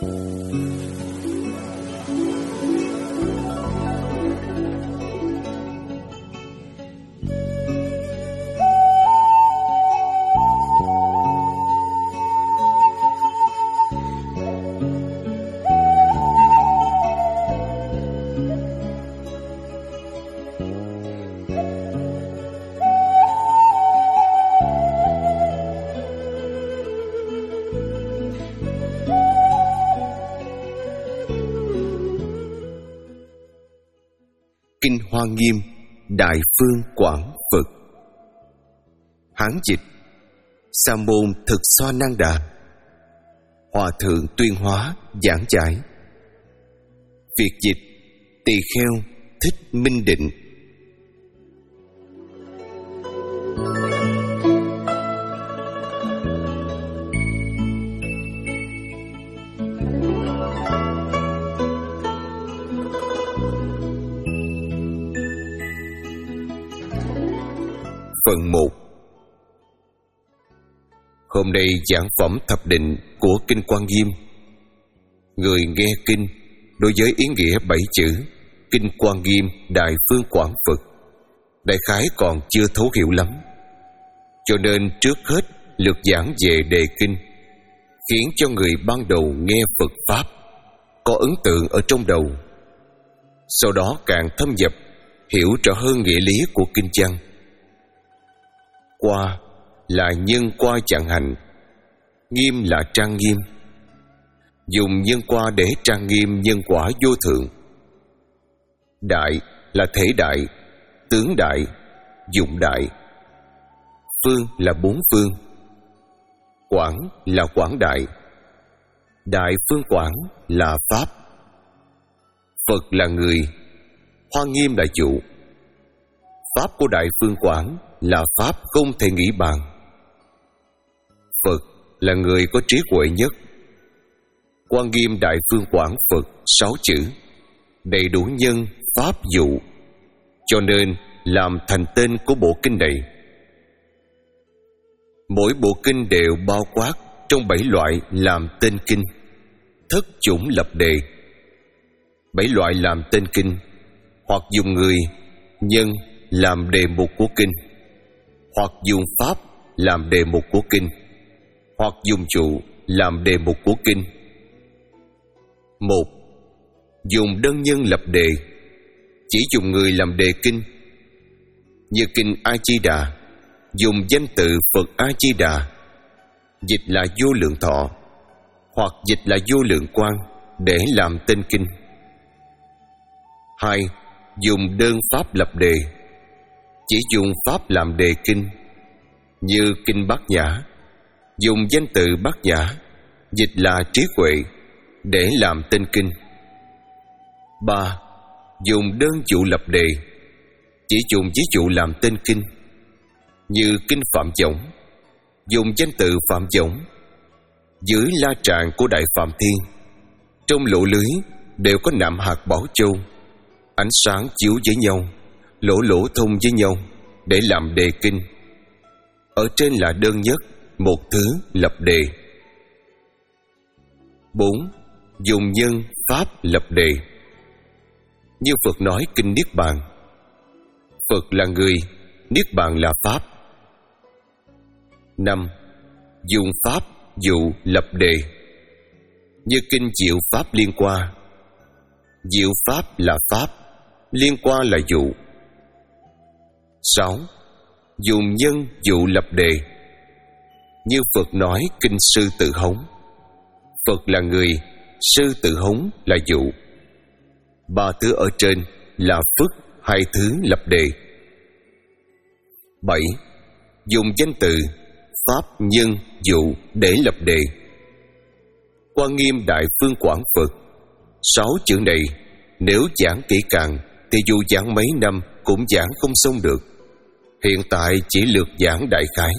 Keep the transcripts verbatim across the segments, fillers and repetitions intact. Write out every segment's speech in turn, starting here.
Kinh Hoa Nghiêm Đại Phương Quảng Phật. Hán dịch: Sa môn Thực Xoa Năng Đà. Hòa thượng Tuyên Hóa giảng giải. Việt dịch: Tỳ Kheo Thích Minh Định. Phần một. Hôm nay giảng phẩm thập định của Kinh Quan Nghiêm. Người nghe kinh đối với ý nghĩa bảy chữ Kinh Quan Nghiêm Đại Phương Quảng Phật đại khái còn chưa thấu hiểu lắm, cho nên trước hết lược giảng về đề kinh, khiến cho người ban đầu nghe Phật Pháp có ấn tượng ở trong đầu. Sau đó càng thâm nhập, hiểu rõ hơn nghĩa lý của kinh văn. Qua là nhân qua chẳng hành, nghiêm là trang nghiêm. Dùng nhân qua để trang nghiêm nhân quả vô thượng. Đại là thể đại, tướng đại, dụng đại. Phương là bốn phương. Quảng là quảng đại. Đại phương quảng là Pháp. Phật là người, Hoa Nghiêm là dụ. Pháp của Đại Phương Quảng là Pháp không thể nghĩ bàn. Phật là người có trí huệ nhất. Quan Nghiêm Đại Phương Quảng Phật sáu chữ, đầy đủ nhân, pháp, dụ, cho nên làm thành tên của bộ kinh này. Mỗi bộ kinh đều bao quát trong bảy loại làm tên kinh, thất chủng lập đề. Bảy loại làm tên kinh, hoặc dùng người, nhân làm đề mục của kinh, hoặc dùng pháp làm đề mục của kinh, hoặc dùng trụ làm đề mục của kinh. Một. Dùng đơn nhân lập đề, chỉ dùng người làm đề kinh. Như kinh A Di Đà, dùng danh tự Phật A Di Đà, dịch là vô lượng thọ, hoặc dịch là vô lượng quang để làm tên kinh. Hai. Dùng đơn pháp lập đề, chỉ dùng pháp làm đề kinh. Như kinh Bát Nhã, dùng danh tự Bát Nhã, dịch là trí huệ để làm tên kinh. Ba. Dùng đơn dụ lập đề, chỉ dùng ví dụ làm tên kinh. Như kinh Phạm Võng, dùng danh tự Phạm Võng. Dưới la tràng của Đại Phạm Thiên, trong lỗ lưới đều có nạm hạt bảo châu, ánh sáng chiếu với nhau, lỗ lỗ thông với nhau để làm đề kinh. Ở trên là đơn nhất, một thứ lập đề. Bốn. Dùng nhân pháp lập đề. Như Phật nói kinh Niết Bàn, Phật là người, Niết Bàn là pháp. Năm. Dùng pháp dụ lập đề. Như kinh Diệu Pháp Liên Qua, diệu pháp là pháp, liên qua là dụ. Sáu. Dùng nhân dụ lập đề. Như Phật nói kinh Sư Tử Hống, Phật là người, Sư Tử Hống là dụ. Ba thứ ở trên là phức hai thứ lập đề. Bảy. Dùng danh từ pháp, nhân, dụ để lập đề. Quan Nghiêm Đại Phương Quảng Phật, sáu chữ này nếu giảng kỹ càng thì dù giảng mấy năm cũng giảng không xong được. Hiện tại chỉ lược giảng đại khái.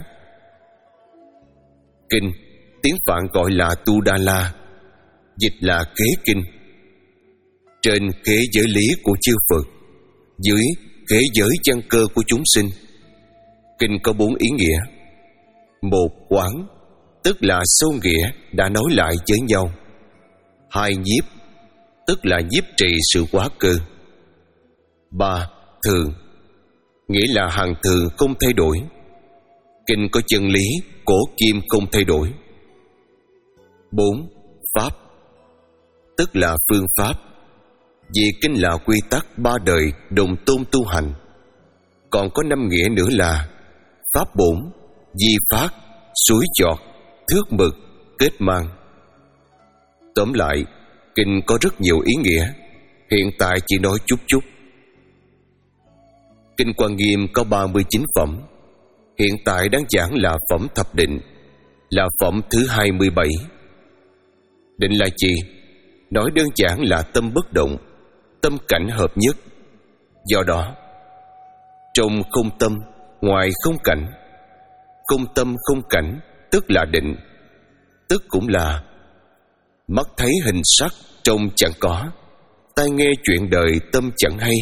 Kinh tiếng Phạn gọi là Tu Đa La, dịch là khế kinh. Trên khế giới lý của chư Phật, dưới khế giới căn cơ của chúng sinh. Kinh có bốn ý nghĩa. Một, quán, tức là sâu nghĩa đã nói lại với nhau. Hai nhiếp, tức là nhiếp trì sự quá cơ. Ba, thường, nghĩa là hằng thường không thay đổi. Kinh có chân lý, cổ kim không thay đổi. Bốn, pháp, tức là phương pháp. Vì kinh là quy tắc ba đời đồng tôn tu hành. Còn có năm nghĩa nữa là pháp bổn, di phát, suối giọt, thước mực, kết mang. Tóm lại, kinh có rất nhiều ý nghĩa, hiện tại chỉ nói chút chút. Kinh Quan Nghiêm có ba mươi chín phẩm, hiện tại đang giảng là phẩm thập định, là phẩm thứ hai mươi bảy. Định là gì? Nói đơn giản là tâm bất động, tâm cảnh hợp nhất. Do đó, trong không tâm, ngoài không cảnh. Không tâm không cảnh, tức là định, tức cũng là mắt thấy hình sắc, trông chẳng có, tai nghe chuyện đời, tâm chẳng hay.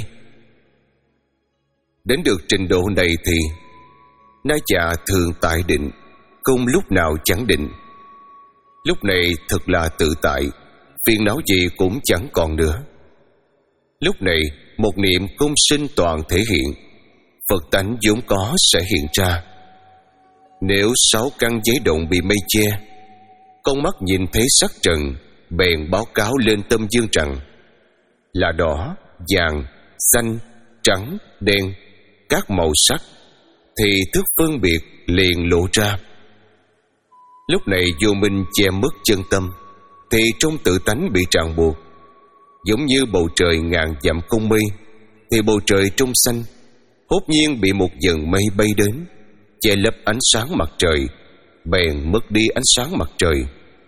Đến được trình độ này thì na già thường tại định, không lúc nào chẳng định. Lúc này thật là tự tại, phiền não gì cũng chẳng còn nữa. Lúc này một niệm không sinh toàn thể hiện, Phật tánh vốn có sẽ hiện ra. Nếu sáu căn giấy động bị mây che, con mắt nhìn thấy sắc trần, bèn báo cáo lên tâm dương rằng là đỏ, vàng, xanh, trắng, đen, các màu sắc, thì thức phân biệt liền lộ ra. Lúc này vô minh che mất chân tâm, thì trong tự tánh bị ràng buộc. Giống như bầu trời ngàn dặm không mây, thì bầu trời trong xanh hốt nhiên bị một dần mây bay đến, che lấp ánh sáng mặt trời, bèn mất đi ánh sáng mặt trời.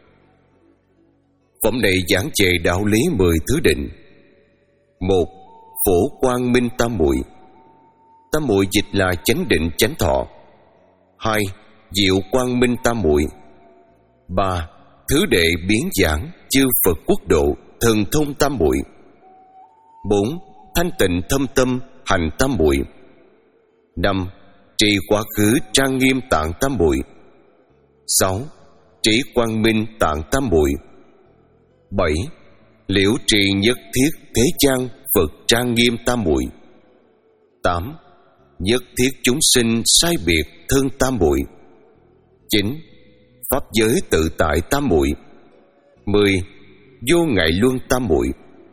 Phẩm này giảng về đạo lý mười thứ định. Một, phổ quang minh tam muội. Tam muội dịch là chánh định chánh thọ. Hai, diệu quang minh tam muội. Ba, thứ đệ biến giảng chư Phật quốc độ thần thông tam muội. Bốn, thanh tịnh thâm tâm hành tam muội. Năm, trì quá khứ trang nghiêm tạng tam muội. Sáu, trí quang minh tạng tam muội. Bảy, liễu trì nhất thiết thế gian Phật trang nghiêm tam muội. Tám, nhất thiết chúng sinh sai biệt thân tam muội. Chín, pháp giới tự tại tam muội. Mười, vô ngại luân tam muội.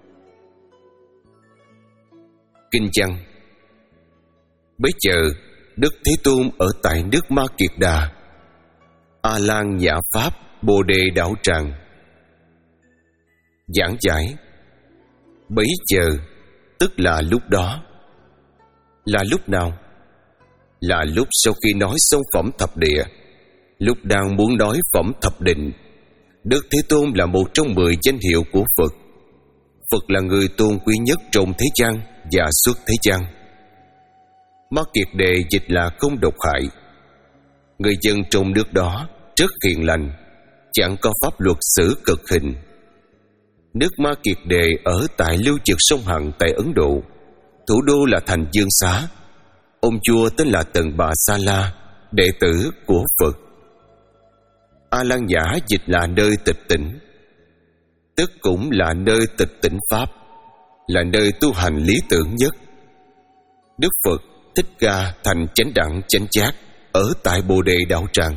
Kinh văn. Bấy giờ Đức Thế Tôn ở tại nước Ma Kiệt Đà, A Lan Nhã Pháp Bồ Đề Đạo Tràng, giảng giải. Bấy giờ tức là lúc đó. Là lúc nào? Là lúc sau khi nói xong phẩm thập địa, lúc đang muốn nói phẩm thập định. Đức Thế Tôn là một trong mười danh hiệu của Phật. Phật là người tôn quý nhất trong thế gian và suốt thế gian. Ma Kiệt Đề dịch là không độc hại. Người dân trong nước đó rất hiền lành, chẳng có pháp luật xử cực hình. Nước Ma Kiệt Đề ở tại lưu vực sông Hằng tại Ấn Độ. Thủ đô là thành Dương Xá. Ông vua tên là Tần Bà Sa La, đệ tử của Phật. A Lan Nhã dịch là nơi tịch tỉnh, tức cũng là nơi tịch tỉnh pháp, là nơi tu hành lý tưởng nhất. Đức Phật Thích Ca thành chánh đẳng chánh giác ở tại Bồ Đề Đạo Tràng.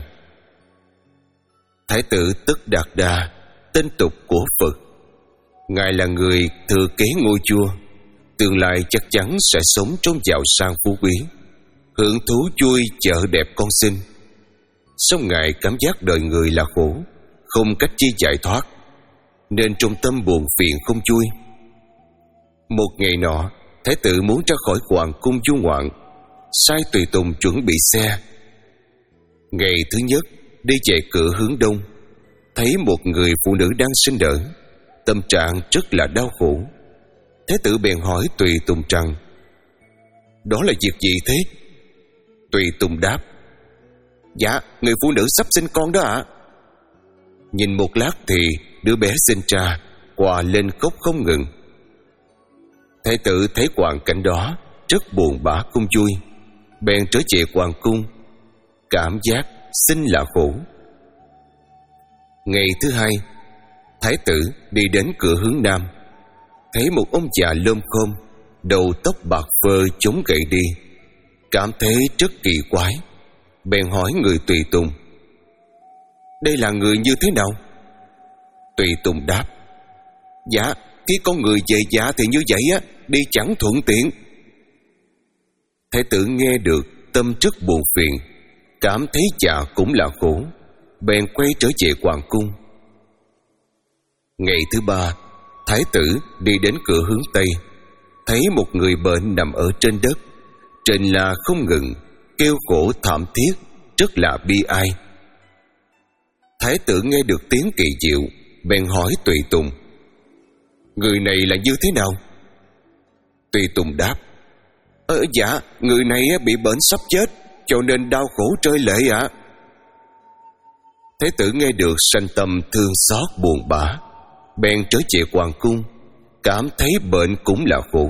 Thái tử Tất Đạt Đa, tên tục của Phật, ngài là người thừa kế ngôi vua, tương lai chắc chắn sẽ sống trong giàu sang phú quý, hưởng thú vui vợ đẹp con sinh. Song ngài cảm giác đời người là khổ, không cách chi giải thoát, nên trong tâm buồn phiền không vui. Một ngày nọ, thái tử muốn ra khỏi hoàng cung du ngoạn, sai tùy tùng chuẩn bị xe. Ngày thứ nhất, đi về cửa hướng đông, thấy một người phụ nữ đang sinh nở, tâm trạng rất là đau khổ. Thái tử bèn hỏi tùy tùng rằng: đó là việc gì thế? Tùy tùng đáp: dạ, người phụ nữ sắp sinh con đó ạ. À? Nhìn một lát thì đứa bé sinh ra, quà lên khóc không ngừng. Thái tử thấy hoàn cảnh đó rất buồn bã không vui, bèn trở về hoàng cung, cảm giác sinh là khổ. Ngày thứ hai, Thái tử đi đến cửa hướng nam, thấy một ông già lôm khôm, đầu tóc bạc phơ chống gậy đi, cảm thấy rất kỳ quái, bèn hỏi người tùy tùng: đây là người như thế nào? Tùy tùng đáp: dạ, khi con người về dạ thì như vậy á, đi chẳng thuận tiện. Thái tử nghe được tâm rất buồn phiền, cảm thấy dạ cũng là khổ, bèn quay trở về hoàng cung. Ngày thứ ba, thái tử đi đến cửa hướng tây, thấy một người bệnh nằm ở trên đất, trên là không ngừng, kêu khổ thảm thiết, rất là bi ai. Thái tử nghe được tiếng kỳ diệu, bèn hỏi tùy tùng: người này là như thế nào? Tùy tùng đáp: Ờ dạ, người này bị bệnh sắp chết, cho nên đau khổ rơi lệ ạ. À. Thái tử nghe được sanh tâm thương xót buồn bã, bèn trở về hoàng cung, cảm thấy bệnh cũng là khổ.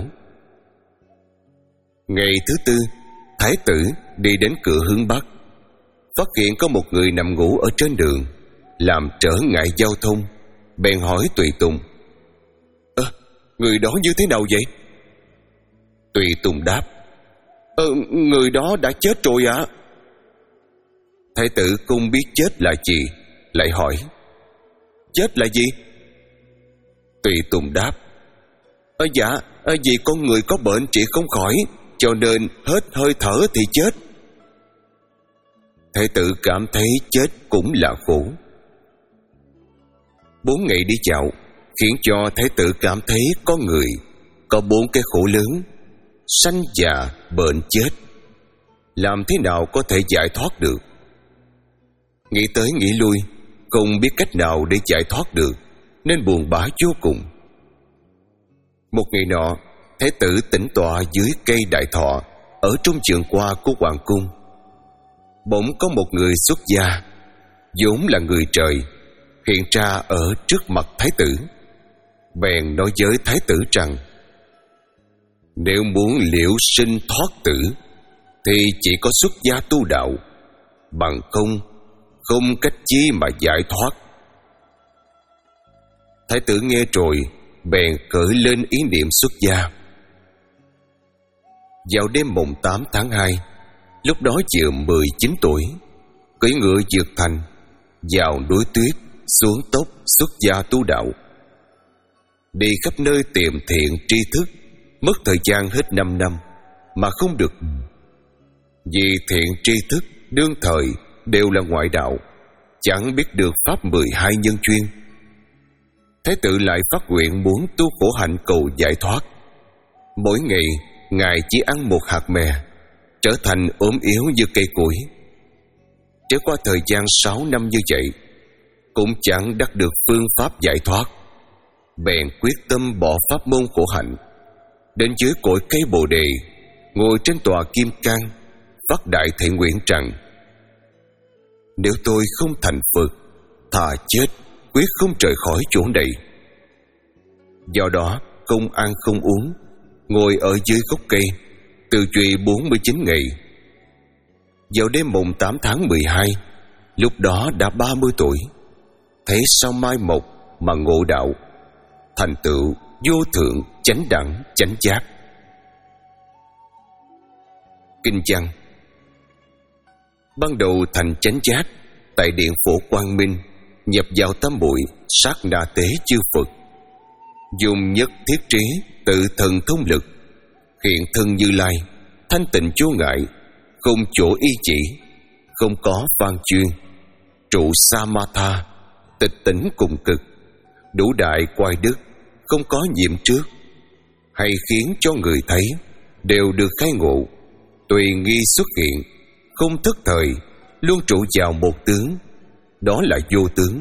Ngày thứ tư, thái tử đi đến cửa hướng bắc, phát hiện có một người nằm ngủ ở trên đường, làm trở ngại giao thông, bèn hỏi tùy tùng: Ơ, người đó như thế nào vậy? Tùy tùng đáp: Ờ, người đó đã chết rồi ạ. À. Thái tử không biết chết là gì, lại hỏi: chết là gì? Tùy tùng đáp: Ờ dạ, ờ, vì con người có bệnh trị không khỏi, cho nên hết hơi thở thì chết. Thái tử cảm thấy chết cũng là khổ. Bốn ngày đi dạo khiến cho thái tử cảm thấy có người có bốn cái khổ lớn: sanh già bệnh chết. Làm thế nào có thể giải thoát được? Nghĩ tới nghĩ lui, không biết cách nào để giải thoát được, nên buồn bã vô cùng. Một ngày nọ, thái tử tĩnh tọa dưới cây đại thọ ở trong vườn hoa của hoàng cung. Bỗng có một người xuất gia, vốn là người trời, hiện ra ở trước mặt thái tử, bèn nói với thái tử rằng: nếu muốn liễu sinh thoát tử thì chỉ có xuất gia tu đạo, bằng không không cách chi mà giải thoát. Thái tử nghe rồi bèn khởi lên ý niệm xuất gia. Vào đêm mùng tám tháng hai, lúc đó vừa mười chín tuổi, cưỡi ngựa vượt thành, vào núi tuyết, xuống tốc xuất gia tu đạo. Đi khắp nơi tìm thiện tri thức, mất thời gian hết năm năm mà không được. Vì thiện tri thức đương thời đều là ngoại đạo, chẳng biết được pháp mười hai nhân chuyên. Thái tử lại phát nguyện muốn tu khổ hạnh cầu giải thoát. Mỗi ngày ngài chỉ ăn một hạt mè, trở thành ốm yếu như cây củi. Trải qua thời gian sáu năm như vậy, cũng chẳng đắc được phương pháp giải thoát, bèn quyết tâm bỏ pháp môn khổ hạnh, đến dưới cội cây bồ đề, ngồi trên tòa kim cang, phát đại thệ nguyện rằng: nếu tôi không thành Phật, thà chết quyết không rời khỏi chỗ này. Do đó không ăn không uống, ngồi ở dưới gốc cây, từ trụy bốn mươi chín ngày. Vào đêm mùng tám tháng mười hai, lúc đó đã ba mươi tuổi, thấy sao mai mộc mà ngộ đạo, thành tựu vô thượng chánh đẳng chánh giác. Kinh văn: ban đầu thành chánh giác, tại điện Phổ Quang Minh, nhập vào tam muội sát na tế chư Phật, dùng nhất thiết trí tự thần thông lực, hiện thân Như Lai, thanh tịnh vô ngại, không chỗ y chỉ, không có phan chuyên, trụ Samatha, tịch tỉnh cùng cực, đủ đại quay đức, không có nhiệm trước, hay khiến cho người thấy đều được khai ngộ, tùy nghi xuất hiện, không thất thời, luôn trụ vào một tướng, đó là vô tướng.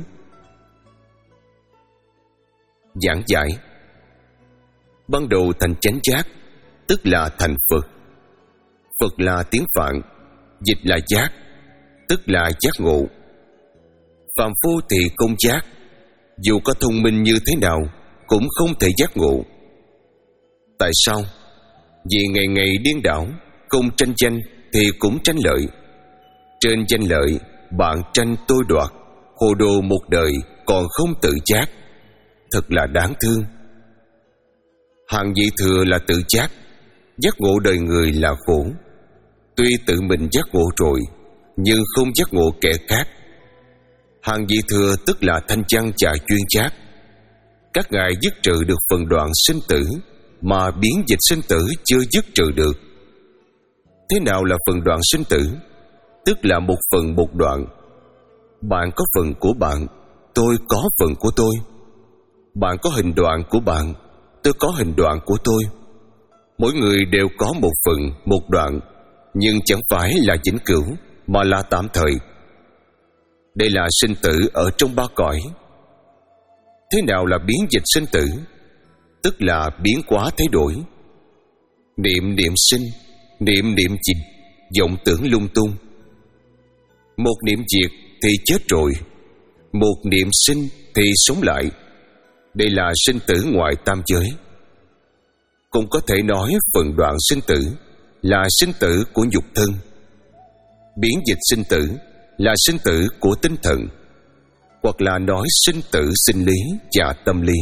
Giảng giải: ban đầu thành chánh giác, tức là thành Phật. Phật là tiếng Phạn, dịch là giác, tức là giác ngộ. Phàm phu thì không giác, dù có thông minh như thế nào cũng không thể giác ngộ. Tại sao? Vì ngày ngày điên đảo, không tranh danh thì cũng tranh lợi. Trên danh lợi, bạn tranh tôi đoạt, hồ đồ một đời còn không tự giác, thật là đáng thương. Hàng vị thừa là tự giác, giác ngộ đời người là khổ. Tuy tự mình giác ngộ rồi, nhưng không giác ngộ kẻ khác. Hàng vị thừa tức là thanh văn và chuyên giác. Các ngài dứt trừ được phần đoạn sinh tử, mà biến dịch sinh tử chưa dứt trừ được. Thế nào là phần đoạn sinh tử? Tức là một phần một đoạn. Bạn có phần của bạn, tôi có phần của tôi. Bạn có hình đoạn của bạn, tôi có hình đoạn của tôi. Mỗi người đều có một phần, một đoạn, nhưng chẳng phải là vĩnh cửu, mà là tạm thời. Đây là sinh tử ở trong ba cõi. Thế nào là biến dịch sinh tử? Tức là biến hóa thay đổi. Niệm niệm sinh, niệm niệm diệt, vọng tưởng lung tung. Một niệm diệt thì chết rồi, một niệm sinh thì sống lại. Đây là sinh tử ngoại tam giới. Cũng có thể nói phần đoạn sinh tử là sinh tử của nhục thân. Biến dịch sinh tử là sinh tử của tinh thần, hoặc là nói sinh tử sinh lý và tâm lý.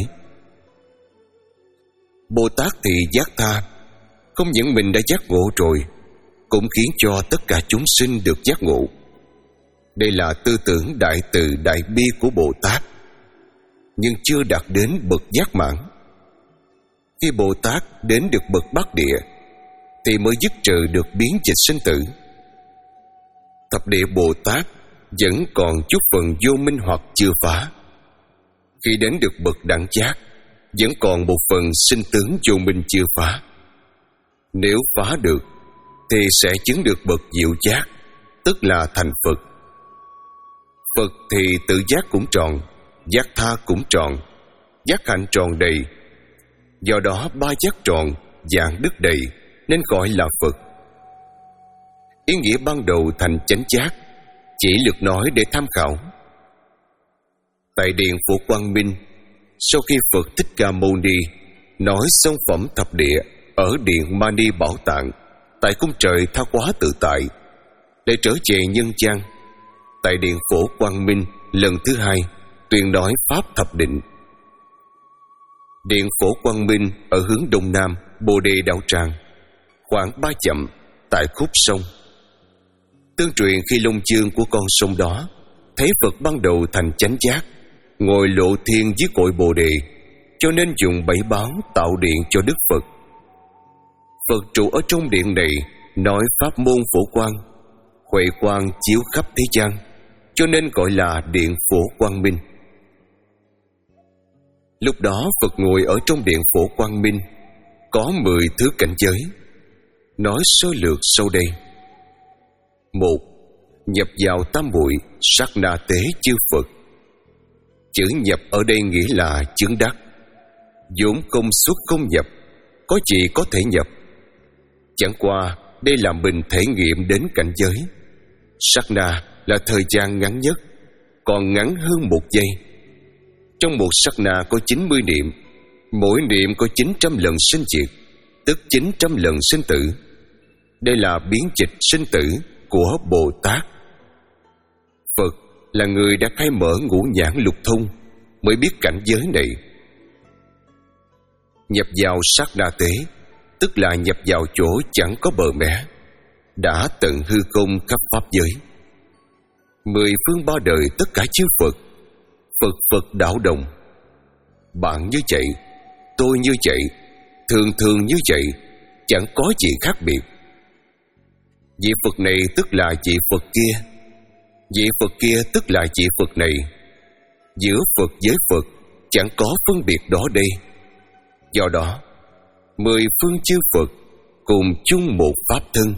Bồ Tát thì giác tha, không những mình đã giác ngộ rồi, cũng khiến cho tất cả chúng sinh được giác ngộ. Đây là tư tưởng đại từ đại bi của Bồ Tát, nhưng chưa đạt đến bậc giác mãn. Khi Bồ Tát đến được bậc Bát Địa thì mới dứt trừ được biến dịch sinh tử. Thập địa Bồ Tát vẫn còn chút phần vô minh hoặc chưa phá. Khi đến được bậc đẳng giác, vẫn còn một phần sinh tướng vô minh chưa phá. Nếu phá được thì sẽ chứng được bậc diệu giác, tức là thành Phật. Phật thì tự giác cũng tròn, giác tha cũng tròn, giác hạnh tròn đầy. Do đó ba giác tròn, dạng đức đầy, nên gọi là Phật. Ý nghĩa ban đầu thành chánh giác, chỉ lược nói để tham khảo. Tại điện Phổ Quang Minh, sau khi Phật Thích Ca Mâu Ni nói xong phẩm thập địa ở điện Mani Bảo Tạng, tại cung trời Tha Quá Tự Tại, để trở về nhân gian, tại điện Phổ Quang Minh lần thứ hai tuyên nói pháp thập định. Điện Phổ Quang Minh ở hướng đông nam Bồ Đề Đạo Tràng, khoảng ba dặm tại khúc sông. Tương truyền khi Long Dương của con sông đó thấy Phật ban đầu thành chánh giác, ngồi lộ thiên dưới cội Bồ Đề, cho nên dùng bảy báo tạo điện cho Đức Phật. Phật trụ ở trong điện này, nói pháp môn phổ quang, huệ quang chiếu khắp thế gian, cho nên gọi là điện Phổ Quang Minh. Lúc đó Phật ngồi ở trong điện Phổ Quang Minh, có mười thứ cảnh giới. Nói sơ lược sau đây. Một, nhập vào tam muội sát na tế chư Phật. Chữ nhập ở đây nghĩa là chứng đắc. vốn không xuất không nhập, có gì có thể nhập. Chẳng qua đây là mình thể nghiệm đến cảnh giới. Sát na là thời gian ngắn nhất, còn ngắn hơn một giây. Trong một sát na có chín mươi niệm, mỗi niệm có chín trăm lần sinh diệt, tức chín trăm lần sinh tử. Đây là biến dịch sinh tử của Bồ Tát. Phật là người đã khai mở ngũ nhãn lục thông, mới biết cảnh giới này. Nhập vào sát na tế, tức là nhập vào chỗ chẳng có bờ mé, đã tận hư không khắp pháp giới. Mười phương ba đời tất cả chư Phật, Phật Phật đạo đồng. Bạn như vậy, tôi như vậy, thường thường như vậy, chẳng có gì khác biệt. Vị Phật này tức là vị Phật kia, vị Phật kia tức là vị Phật này. Giữa Phật với Phật chẳng có phân biệt đó đây. Do đó, mười phương chư Phật cùng chung một pháp thân,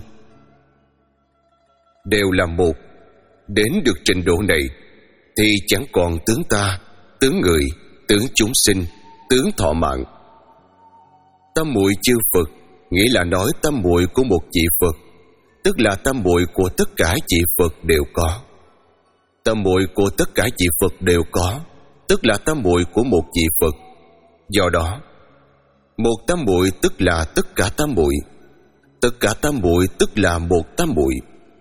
đều là một. Đến được trình độ này thì chẳng còn tướng ta, tướng người, tướng chúng sinh, tướng thọ mạng. Tam muội chư Phật nghĩa là nói tam muội của một vị Phật, tức là tam muội của tất cả vị Phật đều có. Tam muội của tất cả vị Phật đều có, tức là tam muội của một vị Phật. Do đó, một tam muội tức là tất cả tam muội, tất cả tam muội tức là một tam muội.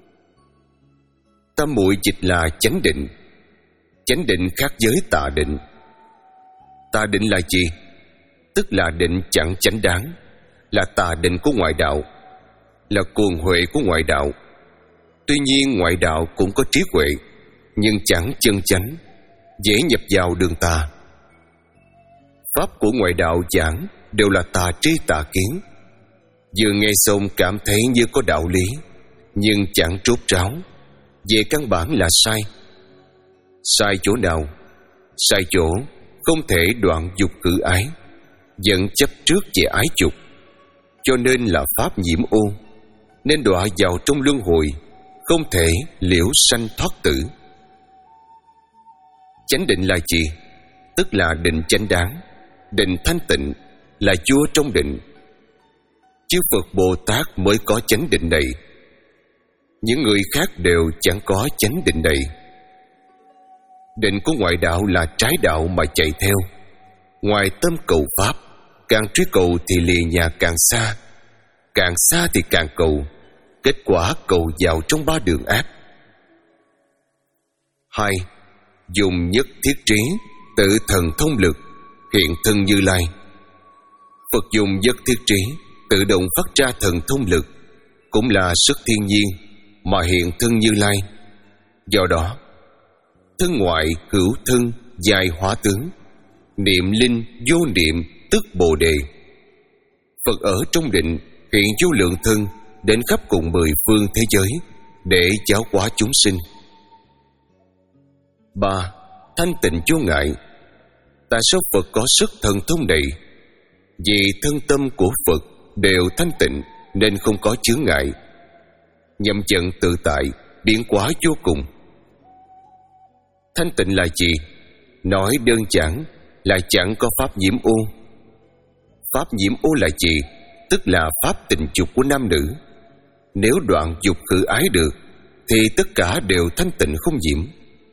Tam muội dịch là chánh định. Chánh định khác với tà định. Tà định là gì? Tức là định chẳng chánh đáng, là tà định của ngoại đạo, là cuồng huệ của ngoại đạo. Tuy nhiên ngoại đạo cũng có trí huệ, nhưng chẳng chân chánh, dễ nhập vào đường tà. Pháp của ngoại đạo giảng đều là tà tri tà kiến. Vừa nghe xong cảm thấy như có đạo lý, nhưng chẳng rốt ráo, về căn bản là sai. Sai chỗ nào? Sai chỗ không thể đoạn dục cử ái, vẫn chấp trước về ái dục, cho nên là pháp nhiễm ô, nên đọa vào trong luân hồi, không thể liễu sanh thoát tử. Chánh định là gì? Tức là định chánh đáng, định thanh tịnh, là vua trong định. Chư Phật Bồ Tát mới có chánh định này, những người khác đều chẳng có chánh định này. Định của ngoại đạo là trái đạo mà chạy theo, ngoài tâm cầu pháp, càng truy cầu thì lìa nhà càng xa, càng xa thì càng cầu, kết quả cầu vào trong ba đường ác. Hai, dùng nhất thiết trí, tự thần thông lực, hiện thân Như Lai. Phật dùng nhất thiết trí, tự động phát ra thần thông lực, cũng là sức thiên nhiên mà hiện thân Như Lai. Do đó, thân ngoại hữu thân dài hóa tướng, niệm linh vô niệm tức Bồ Đề. Phật ở trong định hiện vô lượng thân đến khắp cùng mười phương thế giới để giáo hóa chúng sinh. Ba, thanh tịnh vô ngại. Tại sao Phật có sức thần thông này? Vì thân tâm của Phật đều thanh tịnh nên không có chướng ngại, nhậm trận tự tại, biến hóa vô cùng. Thanh tịnh là gì? Nói đơn giản là chẳng có pháp nhiễm ô. Pháp nhiễm ô là gì? Tức là pháp tình dục của nam nữ. Nếu đoạn dục khử ái được thì tất cả đều thanh tịnh không nhiễm.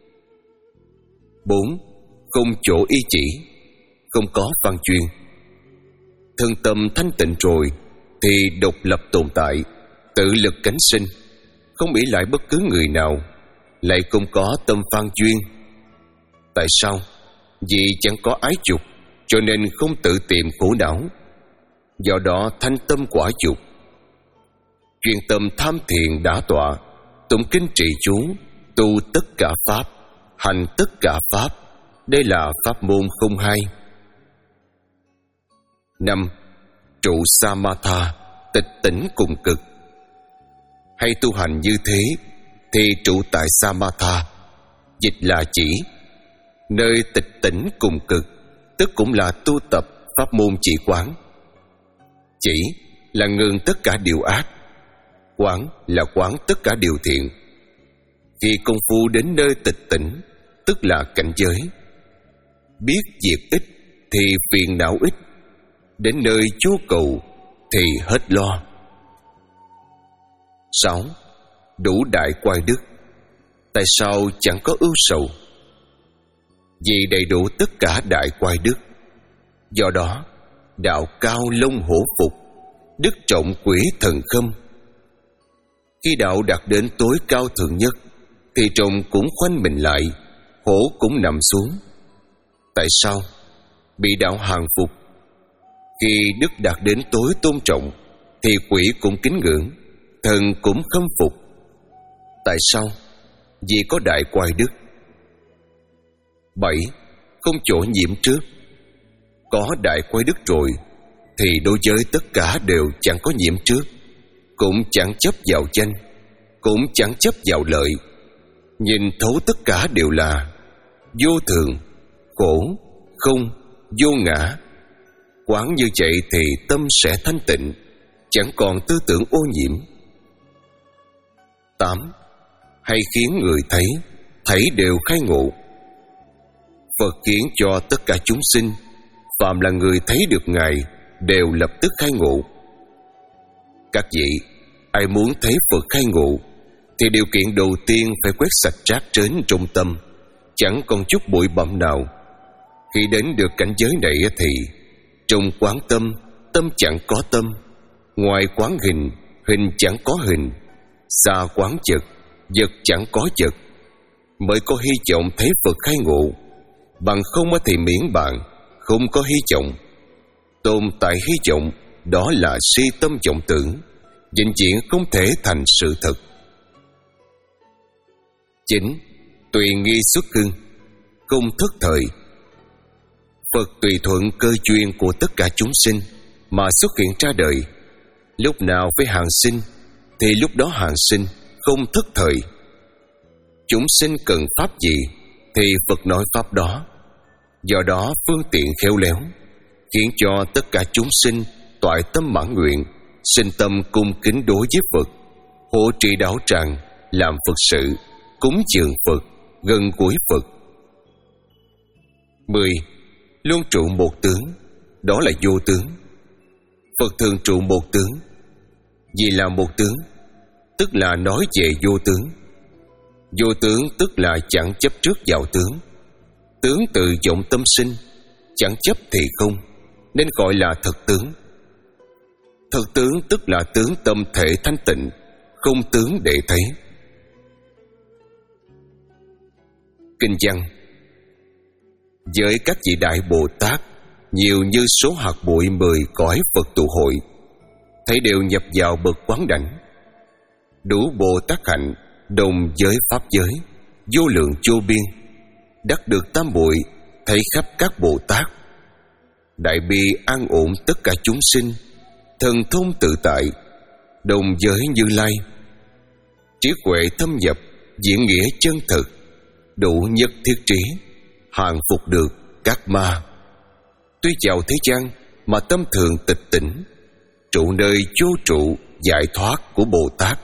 Bốn, không chỗ y chỉ, không có văn chuyên. Thân tâm thanh tịnh rồi thì độc lập tồn tại, tự lực cánh sinh, không ỷ lại bất cứ người nào, lại không có tâm phan duyên. Tại sao? Vì chẳng có ái dục, cho nên không tự tìm khổ não. Do đó thanh tâm quả dục, chuyên tâm tham thiền đã tọa, tụng kinh trì chú, tu tất cả pháp, hành tất cả pháp. Đây là pháp môn không hai. Năm, trụ samatha, tịch tỉnh cùng cực. Hay tu hành như thế thì trụ tại samatha, dịch là chỉ nơi tịch tỉnh cùng cực, tức cũng là tu tập pháp môn chỉ quán. Chỉ là ngừng tất cả điều ác, quán là quán tất cả điều thiện. Khi công phu đến nơi tịch tỉnh, tức là cảnh giới. Biết diệt ít thì phiền não ít, đến nơi chúa cầu thì hết lo. Sáu, đủ đại quay đức. Tại sao chẳng có ưu sầu? Vì đầy đủ tất cả đại quay đức. Do đó đạo cao long hổ phục, đức trọng quỷ thần khâm. Khi đạo đạt đến tối cao thượng nhất thì trùng cũng khoanh mình lại, hổ cũng nằm xuống. Tại sao? Bị đạo hàng phục. Khi đức đạt đến tối tôn trọng thì quỷ cũng kính ngưỡng, thần cũng khâm phục. Tại sao? Vì có đại quay đức. Bảy, không chỗ nhiễm trước. Có đại quay đức rồi thì đối với tất cả đều chẳng có nhiễm trước, cũng chẳng chấp vào danh, cũng chẳng chấp vào lợi. Nhìn thấu tất cả đều là vô thường, khổ, không, vô ngã. Quán như vậy thì tâm sẽ thanh tịnh, chẳng còn tư tưởng ô nhiễm. Tám, hay khiến người thấy, thấy đều khai ngộ. Phật khiến cho tất cả chúng sinh, phàm là người thấy được Ngài, đều lập tức khai ngộ. Các vị, ai muốn thấy Phật khai ngộ thì điều kiện đầu tiên phải quét sạch rác rến trong tâm, chẳng còn chút bụi bặm nào. Khi đến được cảnh giới này thì trong quán tâm, tâm chẳng có tâm, ngoài quán hình, hình chẳng có hình, xa quán vật, vật chẳng có vật, mới có hy vọng thấy Phật khai ngộ. Bằng không thì miễn bạn không có hy vọng. Tồn tại hy vọng, đó là si tâm vọng tưởng, vĩnh viễn không thể thành sự thật. Chín. Tùy nghi xuất hưng, không thất thời. Phật tùy thuận cơ duyên của tất cả chúng sinh mà xuất hiện ra đời. Lúc nào phải hàng sinh thì lúc đó hàng sinh, không thất thời. Chúng sinh cần pháp gì thì Phật nói pháp đó. Do đó phương tiện khéo léo, khiến cho tất cả chúng sinh toại tâm mãn nguyện, sinh tâm cung kính đối với Phật, hộ trì đạo tràng, làm Phật sự, cúng dường Phật, gần gũi Phật. Mười. Luôn trụ một tướng, đó là vô tướng. Phật thường trụ một tướng. Vì là một tướng, tức là nói về vô tướng. Vô tướng tức là chẳng chấp trước vào tướng. Tướng tự vọng tâm sinh, chẳng chấp thì không, nên gọi là thật tướng. Thật tướng tức là tướng tâm thể thanh tịnh, không tướng để thấy. Kinh văn. Với các vị Đại Bồ Tát, nhiều như số hạt bụi mười cõi Phật tụ hội, thấy đều nhập vào bậc quán đảnh. Đủ Bồ Tát hạnh, đồng với pháp giới, vô lượng vô biên, đắc được tam bụi, thấy khắp các Bồ Tát. Đại bi an ổn tất cả chúng sinh, thần thông tự tại, đồng với Như Lai. Trí huệ thâm nhập, diễn nghĩa chân thực, đủ nhất thiết trí, hàng phục được các ma. Tuy vào thế gian mà tâm thường tịch tỉnh, trụ nơi vô trụ giải thoát của Bồ Tát.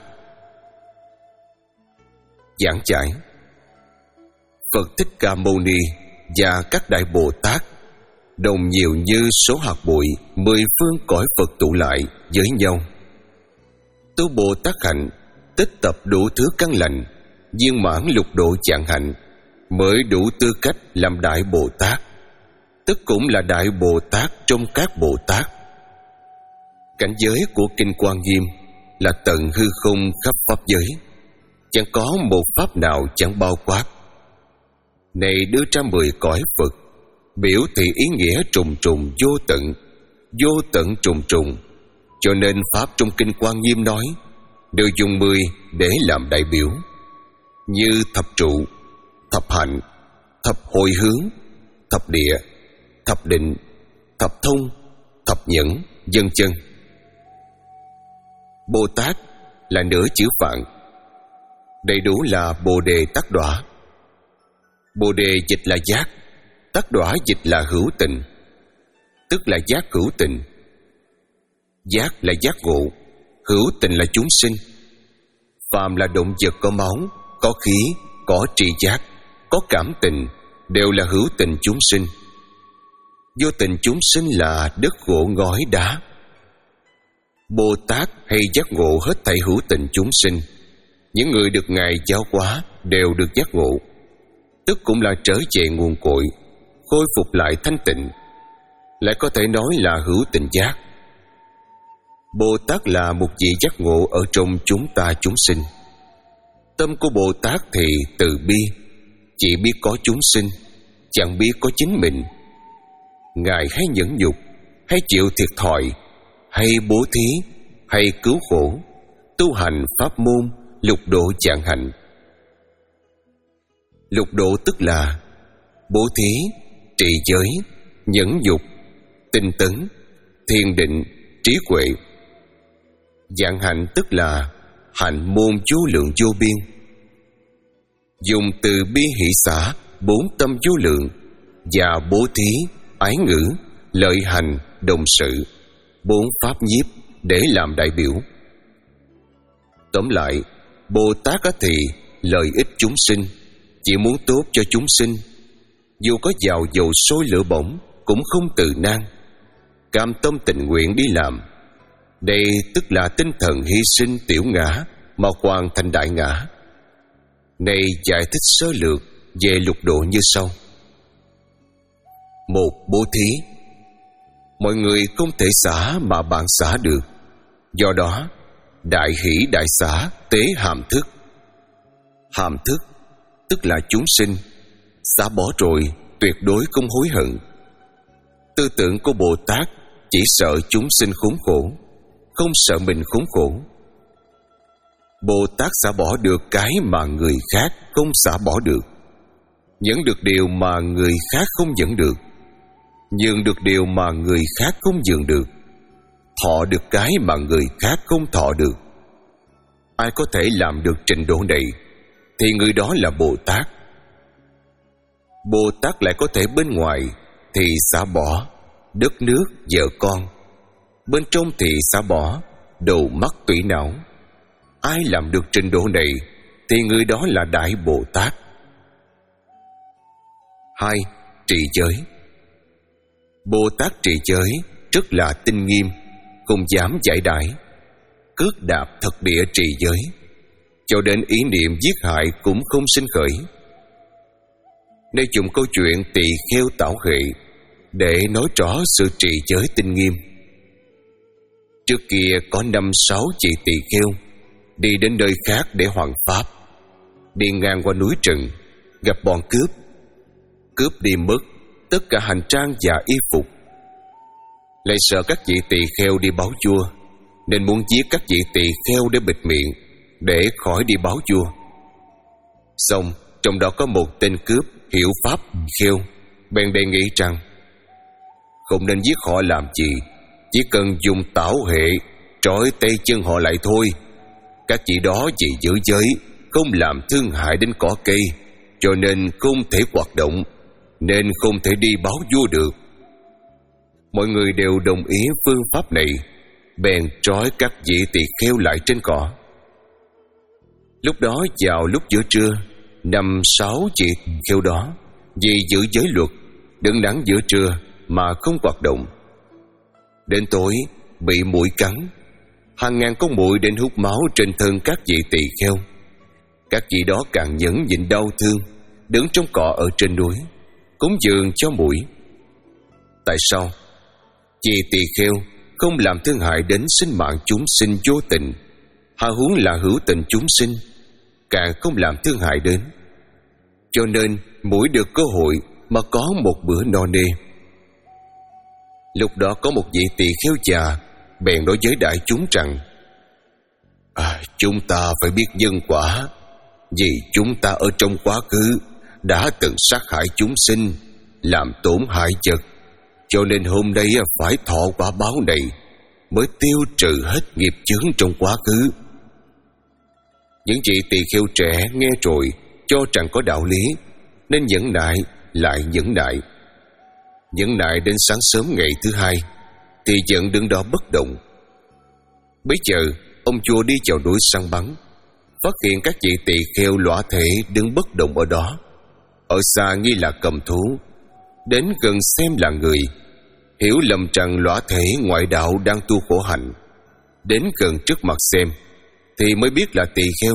Giảng giải. Phật Thích Ca Mâu Ni và các Đại Bồ Tát đồng nhiều như số hạt bụi mười phương cõi Phật tụ lại với nhau, tu Bồ Tát hạnh, tích tập đủ thứ căn lành, viên mãn lục độ trạng hạnh, mới đủ tư cách làm Đại Bồ Tát, tức cũng là Đại Bồ Tát trong các Bồ Tát. Cảnh giới của Kinh Quan Nghiêm là tận hư không khắp pháp giới, chẳng có một pháp nào chẳng bao quát. Này đưa ra mười cõi Phật, biểu thị ý nghĩa trùng trùng vô tận, vô tận trùng trùng, cho nên pháp trong Kinh Quan Nghiêm nói đều dùng mười để làm đại biểu, như thập trụ, thập hạnh, thập hồi hướng, thập địa, thập định, thập thông, thập nhẫn, vân vân. Bồ Tát là nửa chữ Phạn, đầy đủ là Bồ Đề Tát Đọa. Bồ Đề dịch là giác, Tát Đọa dịch là hữu tình, tức là giác hữu tình. Giác là giác ngộ, hữu tình là chúng sinh. Phàm là động vật có máu, có khí, có tri giác, có cảm tình, đều là hữu tình chúng sinh. Vô tình chúng sinh là đất gỗ ngói đá. Bồ Tát hay giác ngộ hết thảy hữu tình chúng sinh. Những người được Ngài giáo hóa đều được giác ngộ, tức cũng là trở về nguồn cội, khôi phục lại thanh tịnh, lại có thể nói là hữu tình giác. Bồ Tát là một vị giác ngộ ở trong chúng ta chúng sinh. Tâm của Bồ Tát thì từ bi, chỉ biết có chúng sinh, chẳng biết có chính mình. Ngài hay nhẫn nhục, hay chịu thiệt thòi, hay bố thí, hay cứu khổ, tu hành pháp môn lục độ trạng hạnh. Lục độ tức là bố thí, trì giới, nhẫn nhục, tinh tấn, thiền định, trí huệ. Dạng hạnh tức là hạnh môn vô lượng vô biên. Dùng từ bi hỷ xả, bốn tâm vô lượng, và bố thí, ái ngữ, lợi hành, đồng sự, bốn pháp nhiếp để làm đại biểu. Tóm lại, Bồ Tát thì lợi ích chúng sinh, chỉ muốn tốt cho chúng sinh. Dù có vào dầu sôi lửa bỏng cũng không từ nan, cam tâm tình nguyện đi làm. Đây tức là tinh thần hy sinh tiểu ngã mà hoàn thành đại ngã. Này giải thích sơ lược về lục độ như sau. Một, bố thí. Mọi người không thể xả mà bạn xả được. Do đó, đại hỷ đại xả tế hàm thức. Hàm thức tức là chúng sinh, xả bỏ rồi tuyệt đối không hối hận. Tư tưởng của Bồ Tát chỉ sợ chúng sinh khốn khổ, không sợ mình khốn khổ. Bồ Tát xả bỏ được cái mà người khác không xả bỏ được, nhận được điều mà người khác không nhận được, nhường được điều mà người khác không nhường được, thọ được cái mà người khác không thọ được. Ai có thể làm được trình độ này thì người đó là Bồ Tát. Bồ Tát lại có thể bên ngoài thì xả bỏ đất nước vợ con, bên trong thì xả bỏ đầu mắt tủy não. Ai làm được trình độ này thì người đó là Đại Bồ Tát. Hai, trì giới. Bồ Tát trì giới rất là tinh nghiêm, không dám giải đãi, cước đạp thật địa trì giới, cho đến ý niệm giết hại cũng không sinh khởi. Đây dùng câu chuyện tỳ kheo tảo hệ để nói rõ sự trì giới tinh nghiêm. Trước kia có năm sáu chị tỳ kheo đi đến nơi khác để hoằng pháp. Đi ngang qua núi rừng, gặp bọn cướp. Cướp đi mất tất cả hành trang và y phục. Lại sợ các vị tỳ kheo đi báo vua, nên muốn giết các vị tỳ kheo để bịt miệng, để khỏi đi báo vua. Xong, trong đó có một tên cướp hiểu pháp kheo, bèn đề nghị rằng không nên giết họ làm gì, chỉ cần dùng tảo hệ trói tay chân họ lại thôi. Các vị đó vì giữ giới, không làm thương hại đến cỏ cây, cho nên không thể hoạt động, nên không thể đi báo vua được. Mọi người đều đồng ý phương pháp này, bèn trói các vị tỳ kheo lại trên cỏ. Lúc đó vào lúc giữa trưa, năm sáu vị kheo đó vì giữ giới luật, đứng nắng giữa trưa mà không hoạt động. Đến tối bị muỗi cắn, hàng ngàn con muỗi đến hút máu trên thân các vị tỳ kheo. Các vị đó càng nhẫn nhịn đau thương, đứng trong cỏ ở trên núi, cúng dường cho muỗi. Tại sao? Vì tỳ kheo không làm thương hại đến sinh mạng chúng sinh vô tình, hà huống là hữu tình chúng sinh, càng không làm thương hại đến, cho nên muỗi được cơ hội mà có một bữa no nê. Lúc đó có một vị tỳ kheo già bèn nói với đại chúng rằng: à, chúng ta phải biết nhân quả, vì chúng ta ở trong quá khứ đã từng sát hại chúng sinh, làm tổn hại vật, cho nên hôm nay phải thọ quả báo này mới tiêu trừ hết nghiệp chướng trong quá khứ. Những vị tỳ kheo trẻ nghe rồi cho rằng có đạo lý, nên nhẫn nại lại nhẫn nại. Nhẫn nại đến sáng sớm ngày thứ hai thì vẫn đứng đó bất động. Bấy giờ ông vua đi vào núi săn bắn, phát hiện các vị tỳ kheo lõa thể đứng bất động ở đó. Ở xa nghi là cầm thú, đến gần xem là người, hiểu lầm rằng lõa thể ngoại đạo đang tu khổ hạnh. Đến gần trước mặt xem thì mới biết là tỳ kheo.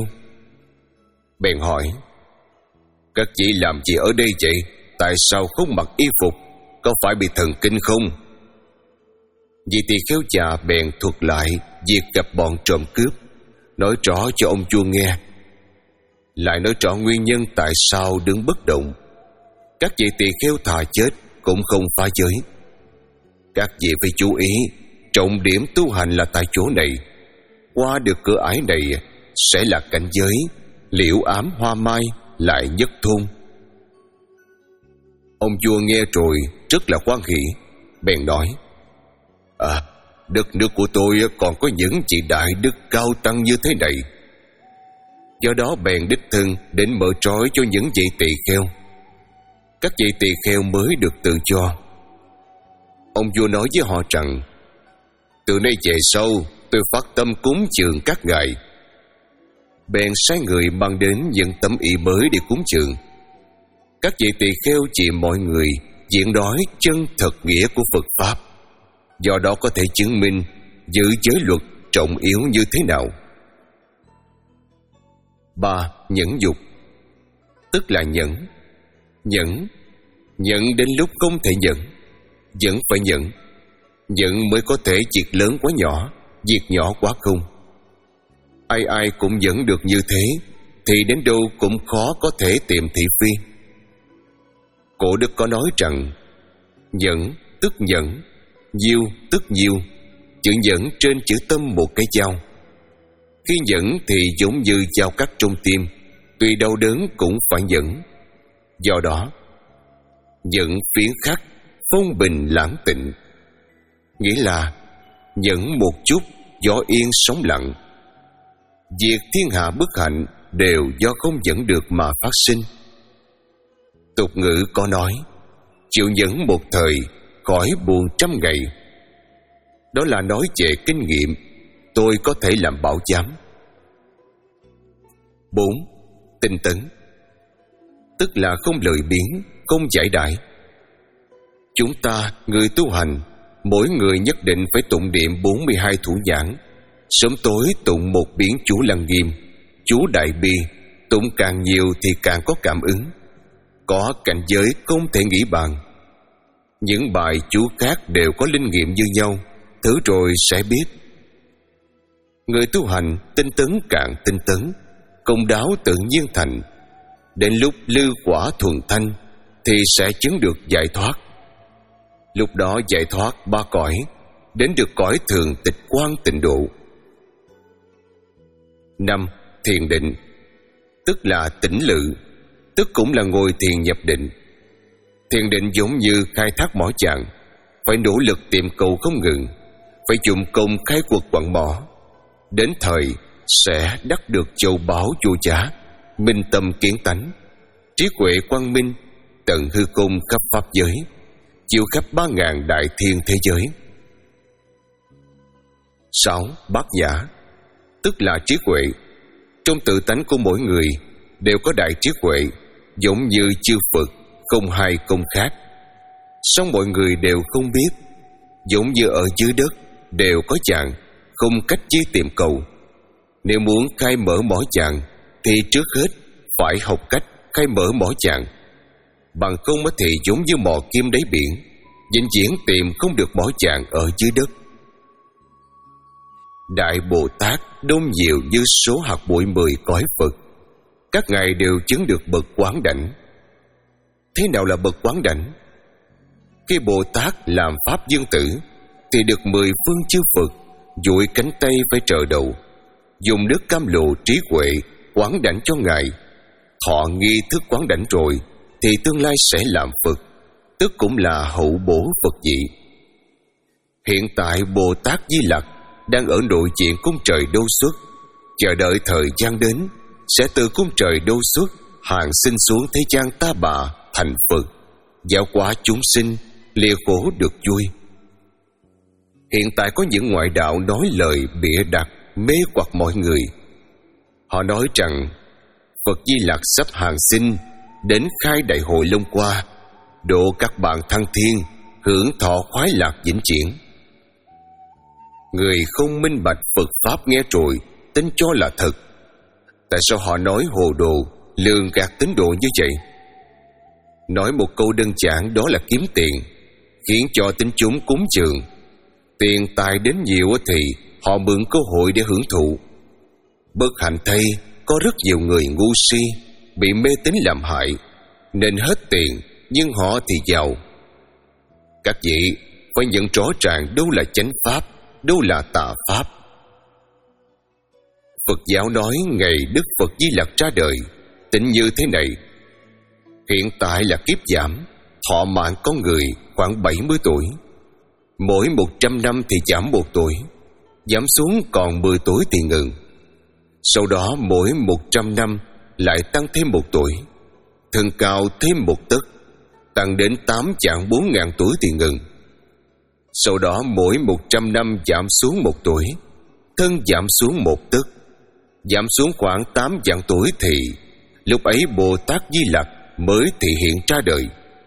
Bèn hỏi: các vị làm gì ở đây vậy? Tại sao không mặc y phục? Có phải bị thần kinh không? Vị tỳ kheo già bèn thuật lại việc gặp bọn trộm cướp, nói rõ cho ông vua nghe, lại nói rõ nguyên nhân tại sao đứng bất động. Các vị tỳ kheo thà chết cũng không phá giới. Các vị phải chú ý, trọng điểm tu hành là tại chỗ này. Qua được cửa ải này sẽ là cảnh giới liễu ám hoa mai, lại nhất thôn. Ông vua nghe rồi rất là hoan hỉ, bèn nói: à, đất nước của tôi còn có những vị đại đức cao tăng như thế này. Do đó bèn đích thân đến mở trói cho những vị tỳ kheo. Các vị tỳ kheo mới được tự do. Ông vua nói với họ rằng: từ nay về sau tôi phát tâm cúng dường các ngài. Bèn sai người mang đến những tấm y mới để cúng dường. Các vị tỳ kheo chỉ mọi người diễn nói chân thật nghĩa của Phật Pháp, do đó có thể chứng minh giữ giới luật trọng yếu như thế nào. Ba. Nhẫn dục. Tức là nhẫn. Nhẫn Nhẫn đến lúc không thể nhẫn, vẫn phải nhẫn. Nhẫn mới có thể việc lớn quá nhỏ, việc nhỏ quá không. Ai ai cũng nhẫn được như thế thì đến đâu cũng khó có thể tìm thị phi. Cổ đức có nói rằng: nhẫn tức nhẫn, nhiêu tức nhiêu. Chữ nhẫn trên chữ tâm một cái dao. Khi nhẫn thì giống như dao cắt trong tim, tuy đau đớn cũng phải nhẫn. Do đó, nhẫn phiến khắc, phong bình lãng tịnh, nghĩa là nhẫn một chút, gió yên sóng lặng. Việc thiên hạ bất hạnh đều do không nhẫn được mà phát sinh. Tục ngữ có nói, chịu nhẫn một thời, khỏi buồn trăm ngày. Đó là nói về kinh nghiệm, tôi có thể làm bảo giám. Bốn. Tinh tấn, tức là không lười biếng, không giải đãi. Chúng ta, người tu hành, mỗi người nhất định phải tụng niệm bốn mươi hai thủ nhãn, sớm tối tụng một biến chú Lăng Nghiêm, chú Đại Bi, tụng càng nhiều thì càng có cảm ứng. Có cảnh giới không thể nghĩ bàn. Những bài chú khác đều có linh nghiệm như nhau, thử rồi sẽ biết. Người tu hành tinh tấn càng tinh tấn, công đáo tự nhiên thành. Đến lúc lư quả thuần thanh thì sẽ chứng được giải thoát. Lúc đó giải thoát ba cõi, đến được cõi thường tịch quang tịnh độ. Năm. Thiền định, tức là tĩnh lự, tức cũng là ngồi thiền nhập định. Thiền định giống như khai thác mỏ chàng, phải nỗ lực tìm cầu không ngừng, phải dùng công khai cuộc quặng mỏ. Đến thời sẽ đắc được châu báu vô giá, minh tâm kiến tánh, trí huệ quang minh, tận hư không khắp pháp giới, chiếu khắp ba ngàn đại thiên thế giới. Sáu. Bát nhã, tức là trí huệ. Trong tự tánh của mỗi người đều có đại trí huệ, giống như chư Phật, không hai không khác. Song mọi người đều không biết, giống như ở dưới đất đều có chàng, không cách chi tìm cầu. Nếu muốn khai mở mỏ chàng thì trước hết phải học cách khai mở mỏ chàng. Bằng không thì giống như mò kim đáy biển, vĩnh viễn tìm không được mỏ chàng ở dưới đất. Đại Bồ Tát đông nhiều như số hạt bụi mười cõi Phật, các ngài đều chứng được bậc quán đảnh. Thế nào là bậc quán đảnh? Khi Bồ Tát làm pháp dương tử thì được mười phương chư Phật duỗi cánh tay phải trợ đầu, dùng nước cam lộ trí huệ quán đảnh cho ngài. Thọ nghi thức quán đảnh rồi thì tương lai sẽ làm Phật, tức cũng là hậu bổ Phật vị. Hiện tại Bồ Tát Di Lặc đang ở nội diện cung trời Đô Xuất, chờ đợi thời gian đến sẽ từ cung trời Đô Xuất hàng sinh xuống thế gian Ta Bà thành Phật, giáo hóa chúng sinh lìa khổ được vui. Hiện tại có những ngoại đạo nói lời bịa đặt mê hoặc mọi người. Họ nói rằng Phật Di Lặc sắp hàng sinh đến khai đại hội Long Qua, độ các bạn thăng thiên, hưởng thọ khoái lạc vĩnh viễn. Người không minh bạch Phật pháp nghe rồi tin cho là thật. Tại sao họ nói hồ đồ, lường gạt tín đồ như vậy? Nói một câu đơn giản đó là kiếm tiền, khiến cho tín chúng cúng dường. Tiền tài đến nhiều thì họ mượn cơ hội để hưởng thụ. Bất hạnh thay, có rất nhiều người ngu si bị mê tín làm hại, nên hết tiền nhưng họ thì giàu. Các vị phải nhận rõ ràng đâu là chánh pháp, đâu là tà pháp. Phật giáo nói ngày Đức Phật Di Lặc ra đời tính như thế này. Hiện tại là kiếp giảm, thọ mạng con người khoảng bảy mươi tuổi. Mỗi một trăm năm thì giảm một tuổi, giảm xuống còn mười tuổi thì ngừng. Sau đó mỗi một trăm năm lại tăng thêm một tuổi, thân cao thêm một tấc, tăng đến tám chạng bốn ngàn tuổi thì ngừng. Sau đó mỗi một trăm năm giảm xuống một tuổi, thân giảm xuống một tấc, giảm xuống khoảng tám vạn tuổi thì lúc ấy Bồ Tát Di Lặc mới thị hiện ra đời.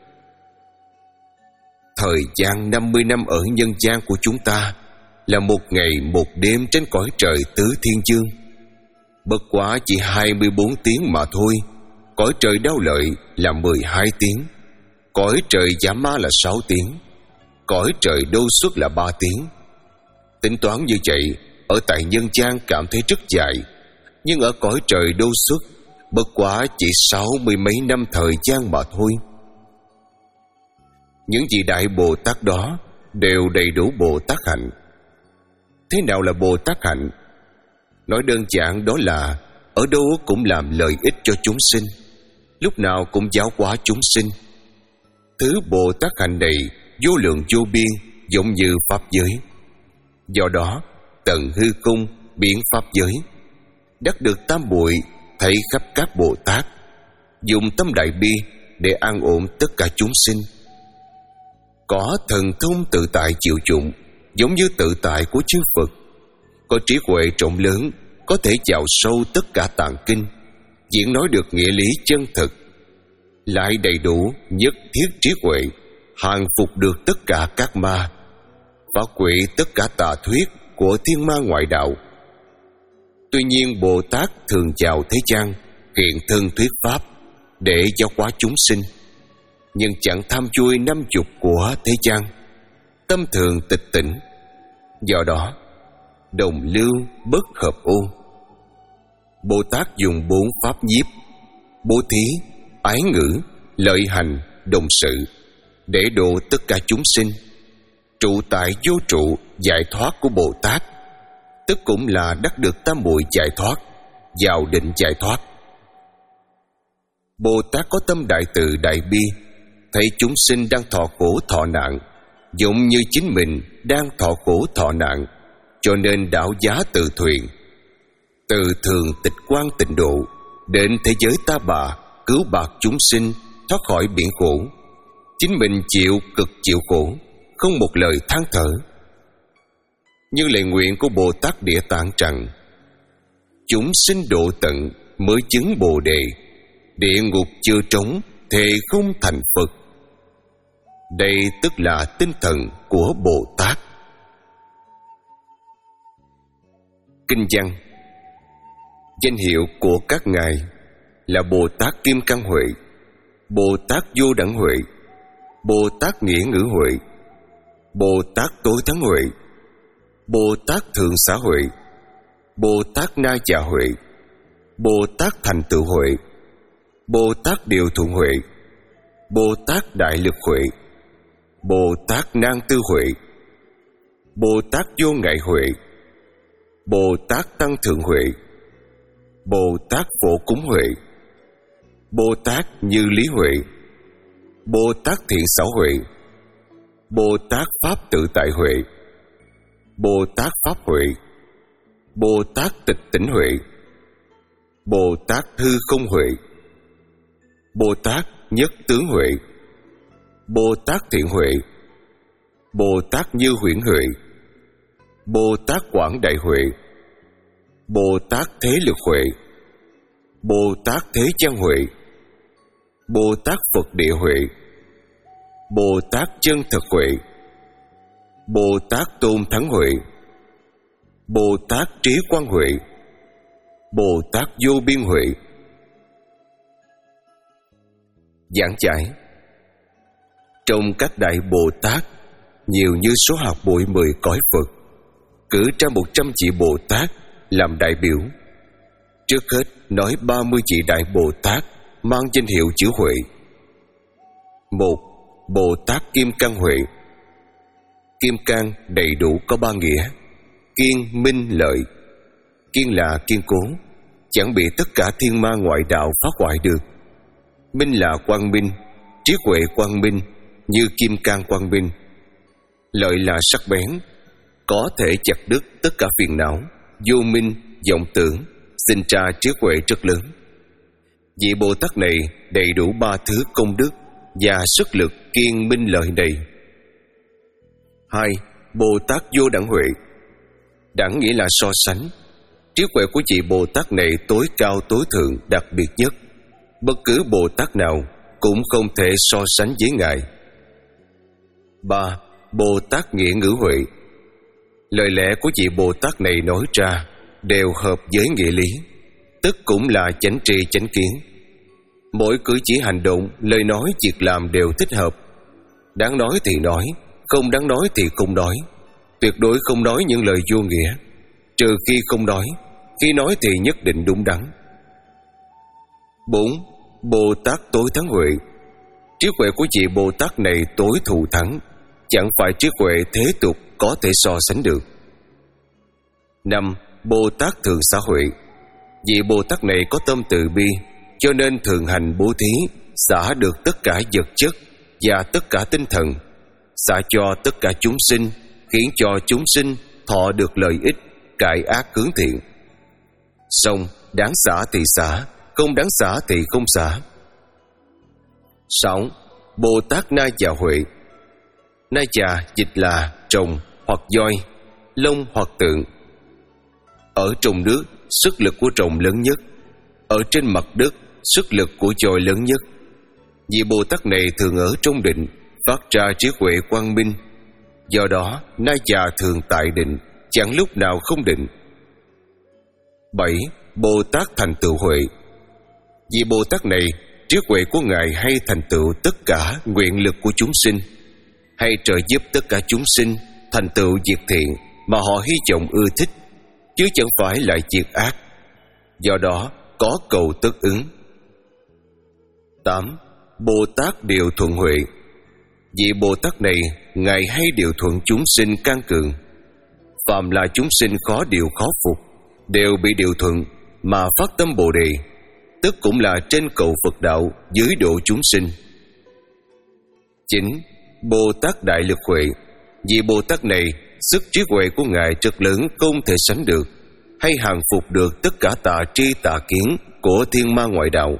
Thời gian năm mươi năm ở nhân gian của chúng ta là một ngày một đêm trên cõi trời tứ thiên dương. Bất quá chỉ hai mươi bốn tiếng mà thôi. Cõi trời Đao Lợi là mười hai tiếng, cõi trời Giả Ma là sáu tiếng, cõi trời Đô Xuất là ba tiếng. Tính toán như vậy, ở tại nhân gian cảm thấy rất dài, nhưng ở cõi trời Đô Xuất bất quá chỉ sáu mươi mấy năm thời gian mà thôi. Những vị Đại Bồ Tát đó đều đầy đủ Bồ Tát hạnh. Thế nào là Bồ Tát hạnh? Nói đơn giản đó là ở đâu cũng làm lợi ích cho chúng sinh, lúc nào cũng giáo hóa chúng sinh. Thứ Bồ Tát hạnh này vô lượng vô biên, giống như pháp giới. Do đó tận hư không biến pháp giới, đắc được tam muội, thấy khắp các Bồ Tát, dùng tâm đại bi để an ổn tất cả chúng sinh. Có thần thông tự tại chịu dụng, giống như tự tại của chư Phật. Có trí huệ rộng lớn, có thể vào sâu tất cả tạng kinh, diễn nói được nghĩa lý chân thực. Lại đầy đủ nhất thiết trí huệ, hàng phục được tất cả các ma, phá hủy tất cả tà thuyết của thiên ma ngoại đạo. Tuy nhiên Bồ Tát thường vào thế gian, hiện thân thuyết pháp để giáo hóa chúng sinh, nhưng chẳng tham vui năm dục của thế gian, tâm thường tịch tỉnh. Do đó đồng lưu bất hợp ô. Bồ Tát dùng bốn pháp nhiếp: bố thí, ái ngữ, lợi hành, đồng sự để độ tất cả chúng sinh. Trụ tại vô trụ giải thoát của Bồ Tát, tức cũng là đắc được tam muội giải thoát, vào định giải thoát. Bồ Tát có tâm đại từ đại bi, thấy chúng sinh đang thọ khổ thọ nạn, giống như chính mình đang thọ khổ thọ nạn, cho nên đảo giá từ thuyền, từ thường tịch quan tịnh độ đến thế giới ta bà, cứu bạc chúng sinh thoát khỏi biển khổ. Chính mình chịu cực chịu khổ, không một lời than thở. Như lời nguyện của Bồ Tát Địa Tạng rằng: chúng sinh độ tận mới chứng Bồ đề, địa ngục chưa trống thề không thành Phật. Đây tức là tinh thần của Bồ Tát. Kinh văn: danh hiệu của các ngài là Bồ Tát Kim Cang Huệ, Bồ Tát Vô Đẳng Huệ, Bồ Tát Nghĩa Ngữ Huệ, Bồ Tát Tối Thắng Huệ, Bồ Tát Thượng Xá Huệ, Bồ Tát Na Già Huệ, Bồ Tát Thành Tựu Huệ, Bồ Tát Điều Thuận Huệ, Bồ Tát Đại Lực Huệ, Bồ Tát Nan Tư Huệ, Bồ Tát Vô Ngại Huệ, Bồ Tát Tăng Thượng Huệ, Bồ Tát Phổ Cúng Huệ, Bồ Tát Như Lý Huệ, Bồ Tát Thiện Xảo Huệ, Bồ Tát Pháp Tự Tại Huệ, Bồ Tát Pháp Huệ, Bồ Tát Tịch Tỉnh Huệ, Bồ Tát Hư Không Huệ, Bồ Tát Nhất Tướng Huệ, Bồ Tát Thiện Huệ, Bồ Tát Như Huyễn Huệ, Bồ Tát Quảng Đại Huệ, Bồ Tát Thế Lực Huệ, Bồ Tát Thế Chân Huệ, Bồ Tát Phật Địa Huệ, Bồ Tát Chân Thực Huệ, Bồ Tát Tôn Thắng Huệ, Bồ Tát Trí Quang Huệ, Bồ Tát Vô Biên Huệ. Giảng giải: trong các đại Bồ Tát nhiều như số hạt bụi mười cõi Phật, cử ra một trăm vị Bồ Tát làm đại biểu. Trước hết nói ba mươi vị đại Bồ Tát mang danh hiệu chữ Huệ. Một, Bồ Tát Kim Cang Huệ. Kim cang đầy đủ có ba nghĩa: kiên, minh, lợi. Kiên là kiên cố, chẳng bị tất cả thiên ma ngoại đạo phá hoại được. Minh là quang minh, trí huệ quang minh, như kim cang quang minh. Lợi là sắc bén, có thể chặt đứt tất cả phiền não, vô minh, vọng tưởng, sinh ra trí huệ rất lớn. Vị Bồ Tát này đầy đủ ba thứ công đức và sức lực kiên minh lợi này. Hai, Bồ Tát Vô Đẳng Huệ. Đẳng nghĩa là so sánh. Trí huệ của vị Bồ Tát này tối cao tối thượng, đặc biệt nhất. Bất cứ Bồ Tát nào cũng không thể so sánh với ngài. Ba, Bồ Tát Nghĩa Ngữ Huệ. Lời lẽ của vị Bồ Tát này nói ra đều hợp với nghĩa lý, tức cũng là chánh tri chánh kiến. Mỗi cử chỉ hành động, lời nói, việc làm đều thích hợp. Đáng nói thì nói, không đáng nói thì không nói. Tuyệt đối không nói những lời vô nghĩa, trừ khi không nói, khi nói thì nhất định đúng đắn. Bốn, Bồ Tát Tối Thắng Huệ. Trí huệ của vị Bồ Tát này tối thù thắng, chẳng phải trí huệ thế tục có thể so sánh được. Năm. Bồ Tát thường xã huệ. Vị Bồ Tát này có tâm từ bi, cho nên thường hành bố thí, xả được tất cả vật chất và tất cả tinh thần, xả cho tất cả chúng sinh, khiến cho chúng sinh thọ được lợi ích, cải ác hướng thiện. Xong, đáng xả thì xả, không đáng xả thì không xả. Sáu. Bồ Tát Na Già Huệ. Na Già dịch là trồng hoặc voi, lông hoặc tượng. Ở trong nước, sức lực của trồng lớn nhất. Ở trên mặt đất, sức lực của voi lớn nhất. Vị Bồ Tát này thường ở trong định, phát ra trí huệ quang minh. Do đó, Na Già thường tại định, chẳng lúc nào không định. Bảy. Bồ Tát thành tựu huệ. Vị Bồ Tát này, trí huệ của Ngài hay thành tựu tất cả nguyện lực của chúng sinh, hay trợ giúp tất cả chúng sinh thành tựu việc thiện mà họ hy vọng ưa thích, chứ chẳng phải là việc ác. Do đó, có cầu tất ứng. Tám. Bồ Tát điều thuận huệ. Vị Bồ Tát này, Ngài hay điều thuận chúng sinh can cường. Phàm là chúng sinh khó điều khó phục, đều bị điều thuận mà phát tâm Bồ Đề, tức cũng là trên cầu Phật đạo, dưới độ chúng sinh. Chín. Bồ Tát đại lực huệ. Vị Bồ Tát này, sức trí huệ của Ngài rất lớn, không thể sánh được, hay hàng phục được tất cả tà tri tà kiến của thiên ma ngoại đạo.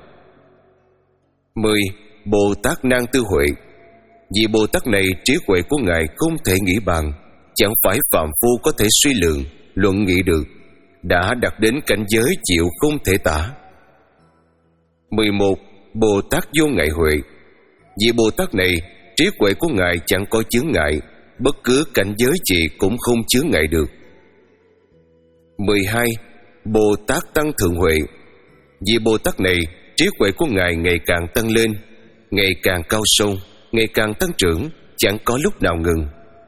Mười. Bồ Tát nan tư huệ. Vị Bồ Tát này, trí huệ của Ngài không thể nghĩ bàn, chẳng phải phàm phu có thể suy lượng, luận nghị được, đã đạt đến cảnh giới chịu không thể tả. Mười một. Bồ Tát vô ngại huệ. Vị Bồ Tát này, trí huệ của Ngài chẳng có chướng ngại, bất cứ cảnh giới gì cũng không chướng ngại được. Mười hai. Bồ Tát tăng thượng huệ. Vị Bồ Tát này, trí huệ của Ngài ngày càng tăng lên, ngày càng cao sâu, ngày càng tăng trưởng, chẳng có lúc nào ngừng.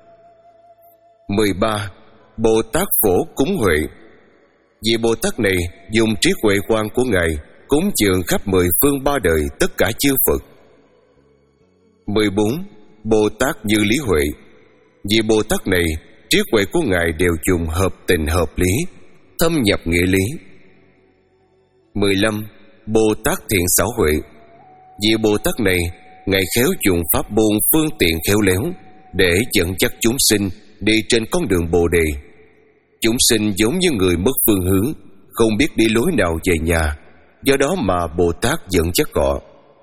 Mười ba. Bồ Tát phổ cúng huệ. Vị Bồ Tát này dùng trí huệ quang của Ngài cúng dường khắp mười phương ba đời tất cả chư Phật. Mười bốn. Bồ Tát như lý huệ. Vị Bồ Tát này, trí huệ của Ngài đều dùng hợp tình hợp lý, thâm nhập nghĩa lý. Mười lăm. Bồ Tát thiện xảo huệ. Vị Bồ Tát này, Ngài khéo dùng pháp môn phương tiện khéo léo để dẫn dắt chúng sinh đi trên con đường Bồ Đề. Chúng sinh giống như người mất phương hướng, không biết đi lối nào về nhà, do đó mà Bồ Tát dẫn dắt họ.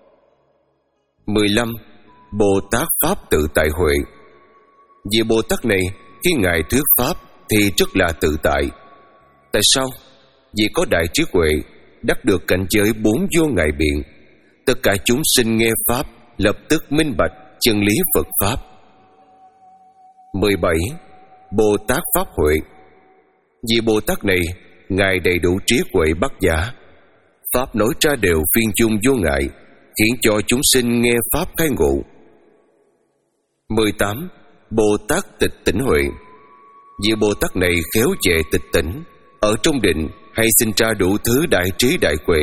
Mười lăm. Bồ Tát pháp tự tại huệ. Vị Bồ Tát này, khi Ngài thuyết pháp thì rất là tự tại. Tại sao? Vì có đại trí huệ, đắc được cảnh giới bốn vô ngại biện. Tất cả chúng sinh nghe pháp lập tức minh bạch chân lý Phật pháp. Mười bảy. Bồ Tát pháp huệ. Vì Bồ Tát này, Ngài đầy đủ trí huệ bát nhã, pháp nói ra đều phiên chung vô ngại, khiến cho chúng sinh nghe pháp khai ngộ. Mười tám. Bồ Tát tịch tỉnh huệ. Vị Bồ Tát này khéo về tịch tỉnh, ở trong định hay sinh ra đủ thứ đại trí đại huệ.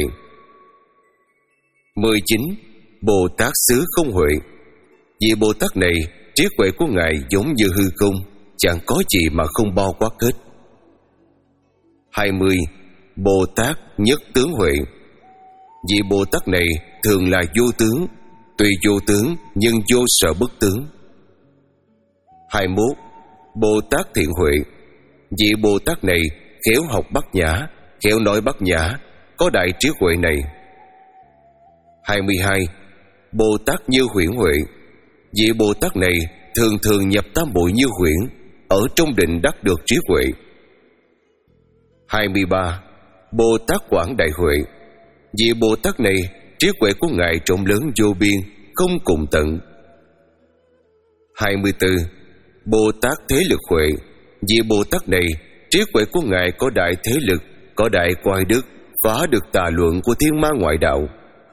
Mười chín. Bồ Tát xứ không huệ. Vị Bồ Tát này, trí huệ của Ngài giống như hư không, chẳng có gì mà không bao quát hết. Hai mươi. Bồ Tát nhất tướng huệ. Vị Bồ Tát này thường là vô tướng, tuy vô tướng nhưng vô sở bất tướng. Hai mươi mốt. Bồ Tát thiện huệ. Vị Bồ Tát này khéo học bát nhã, khéo nói bát nhã, có đại trí huệ này. Hai mươi hai. Bồ Tát như huyễn huệ. Vị Bồ Tát này thường thường nhập tam bội như huyễn, ở trong định đắc được trí huệ. Hai mươi ba. Bồ Tát quảng đại huệ. Vị Bồ Tát này, trí huệ của Ngài rộng lớn vô biên, không cùng tận. Hai mươi tư. Bồ Tát thế lực huệ. Vị Bồ Tát này, trí huệ của Ngài có đại thế lực, có đại quay đức, phá được tà luận của thiên ma ngoại đạo.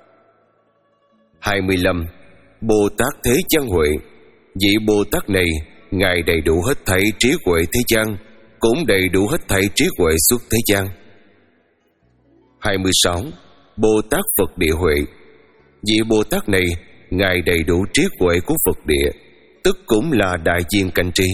Hai mươi lăm. Bồ Tát thế gian huệ. Vị Bồ Tát này, Ngài đầy đủ hết thảy trí huệ thế gian, cũng đầy đủ hết thảy trí huệ xuất thế gian. Hai mươi sáu. Bồ Tát Phật địa huệ. Vị Bồ Tát này, Ngài đầy đủ trí huệ của Phật địa, tức cũng là đại diện cảnh trí.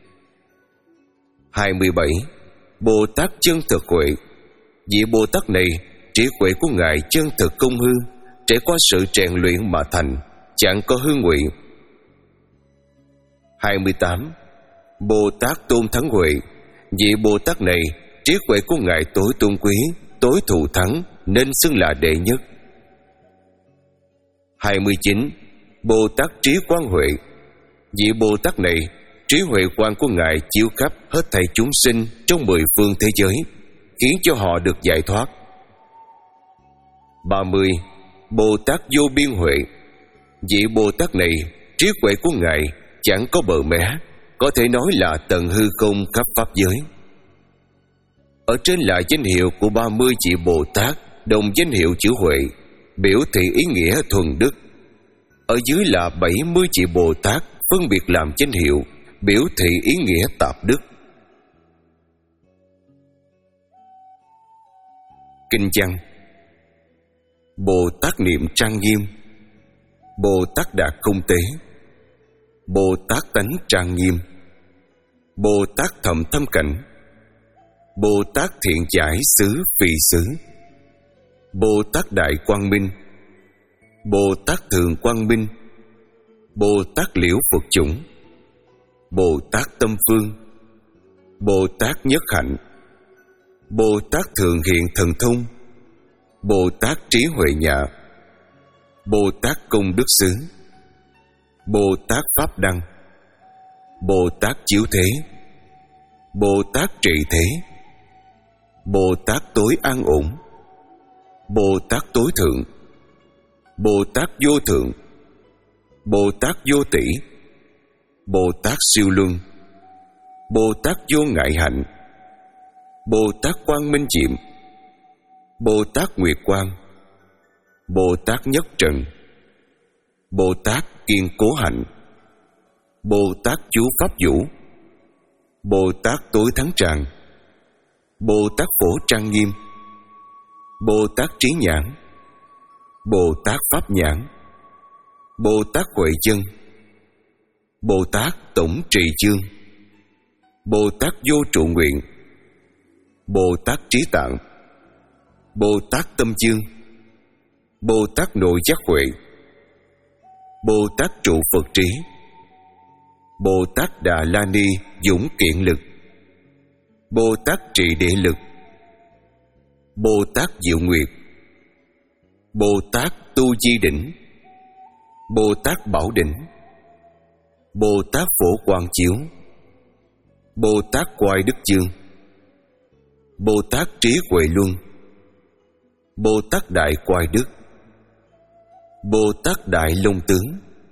Hai mươi bảy. Bồ Tát chân thực huệ. Vị Bồ Tát này, trí huệ của Ngài chân thực công hư, trải qua sự rèn luyện mà thành, chẳng có hư ngụy. Hai mươi tám. Bồ Tát tôn thắng huệ. Vị Bồ Tát này, trí huệ của Ngài tối tôn quý, tối thù thắng, nên xưng là đệ nhất. Hai mươi chín. Bồ Tát trí quang huệ. Vị Bồ Tát này, trí huệ quang của Ngài chiếu khắp hết thảy chúng sinh trong mười phương thế giới, khiến cho họ được giải thoát. Ba mươi. Bồ Tát vô biên huệ. Vị Bồ Tát này, trí huệ của Ngài chẳng có bờ mé, có thể nói là tận hư không khắp pháp giới. Ở trên là danh hiệu của ba mươi vị Bồ Tát, đồng danh hiệu chữ huệ, biểu thị ý nghĩa thuần đức. Ở dưới là bảy mươi vị Bồ Tát, phân biệt làm danh hiệu, biểu thị ý nghĩa tạp đức. Kinh văn. Bồ Tát niệm trang nghiêm. Bồ Tát đạt không tế. Bồ Tát tánh trang nghiêm. Bồ Tát thầm thâm cảnh. Bồ Tát thiện giải xứ phi xứ. Bồ Tát đại quang minh. Bồ Tát thường quang minh. Bồ Tát liễu Phật chủng. Bồ Tát tâm phương. Bồ Tát nhất hạnh. Bồ Tát thường hiện thần thông. Bồ Tát trí huệ nhạ. Bồ Tát công đức xứ. Bồ Tát pháp đăng. Bồ Tát chiếu thế. Bồ Tát trị thế. Bồ Tát tối an ổn. Bồ Tát tối thượng. Bồ Tát vô thượng. Bồ Tát vô tỷ. Bồ Tát siêu luân. Bồ Tát vô ngại hạnh. Bồ Tát quang minh diệm. Bồ Tát nguyệt quang. Bồ Tát nhất trần. Bồ Tát kiên cố hạnh. Bồ Tát chú pháp vũ. Bồ Tát tối thắng tràng. Bồ Tát phổ trang nghiêm. Bồ Tát trí nhãn. Bồ Tát pháp nhãn. Bồ Tát huệ chân. Bồ Tát tổng trì chương. Bồ Tát vô trụ nguyện. Bồ Tát trí tạng. Bồ Tát tâm chương. Bồ Tát nội giác huệ. Bồ Tát trụ Phật trí. Bồ Tát Đà La Ni dũng kiện lực. Bồ Tát trị địa lực. Bồ Tát diệu nguyệt. Bồ Tát tu di đỉnh. Bồ Tát bảo đỉnh. Bồ Tát phổ quang chiếu. Bồ Tát quai đức chương. Bồ Tát trí huệ luân. Bồ Tát đại quai đức. Bồ Tát đại long tướng.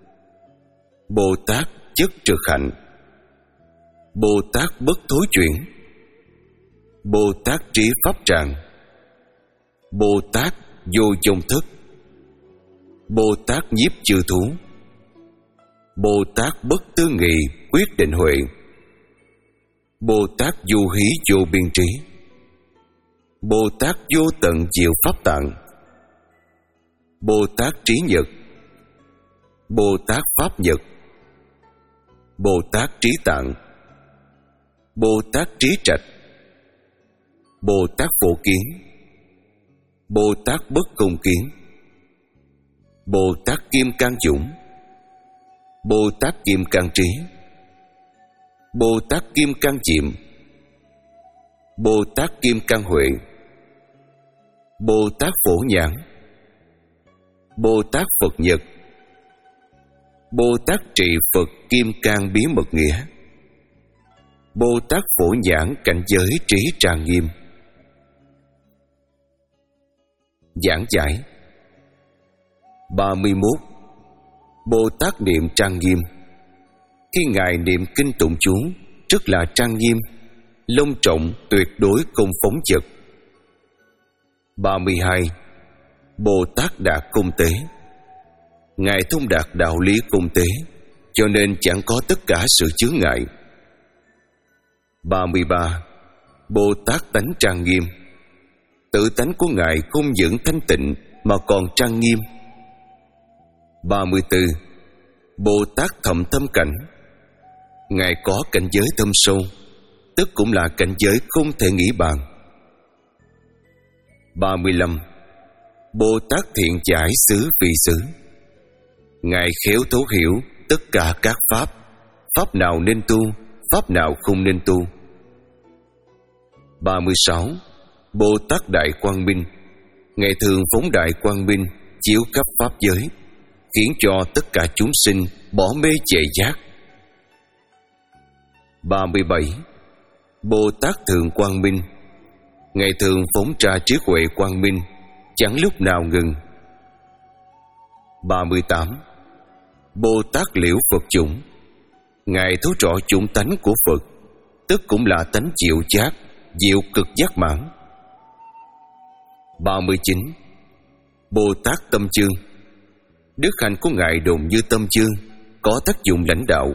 Bồ Tát chất trực hạnh. Bồ Tát bất thối chuyển. Bồ Tát trí pháp tràng. Bồ Tát vô dông thức. Bồ Tát nhiếp chư thú. Bồ Tát bất tư nghị quyết định huệ. Bồ Tát vô hí vô biên trí. Bồ Tát vô tận diệu pháp tạng. Bồ Tát trí nhật. Bồ Tát pháp nhật. Bồ Tát trí tạng. Bồ Tát trí trạch. Bồ Tát phổ kiến. Bồ Tát bất công kiến. Bồ Tát kim cang dũng. Bồ Tát kim cang trí. Bồ Tát kim cang diệm. Bồ Tát kim cang huệ. Bồ Tát phổ nhãn. Bồ Tát Phật nhật. Bồ Tát trị Phật kim cang bí mật nghĩa. Bồ Tát phổ nhãn cảnh giới trí trang nghiêm. Giảng giải. Ba mươi mốt. Bồ Tát niệm trang nghiêm. Khi Ngài niệm kinh tụng chú, rất là trang nghiêm, long trọng, tuyệt đối không phóng dật. Ba mươi hai. Bồ Tát đạt công tế. Ngài thông đạt đạo lý công tế, cho nên chẳng có tất cả sự chướng ngại. Ba mươi ba. Bồ Tát tánh trang nghiêm. Tự tánh của Ngài không những thanh tịnh mà còn trang nghiêm. ba mươi tư. Bồ Tát Thậm Tâm Cảnh. Ngài có cảnh giới thâm sâu, tức cũng là cảnh giới không thể nghĩ bàn. ba mươi lăm. Bồ Tát Thiện Giải Xứ Vị Xứ. Ngài khéo thấu hiểu tất cả các pháp, pháp nào nên tu, pháp nào không nên tu. ba mươi sáu. Bồ Tát Đại Quang Minh. Ngài thường phóng đại quang minh chiếu khắp pháp giới, khiến cho tất cả chúng sinh bỏ mê chạy giác. ba mươi bảy. Bồ Tát Thượng Quang Minh. Ngài thường phóng ra trí huệ quang minh, chẳng lúc nào ngừng. ba mươi tám. Bồ Tát Liễu Phật Chủng. Ngài thấu rõ chủng tánh của Phật, tức cũng là tánh diệu giác, diệu cực giác mãn. ba mươi chín. Bồ Tát Tâm Chương. Đức hạnh của Ngài đồng như tâm chương, có tác dụng lãnh đạo.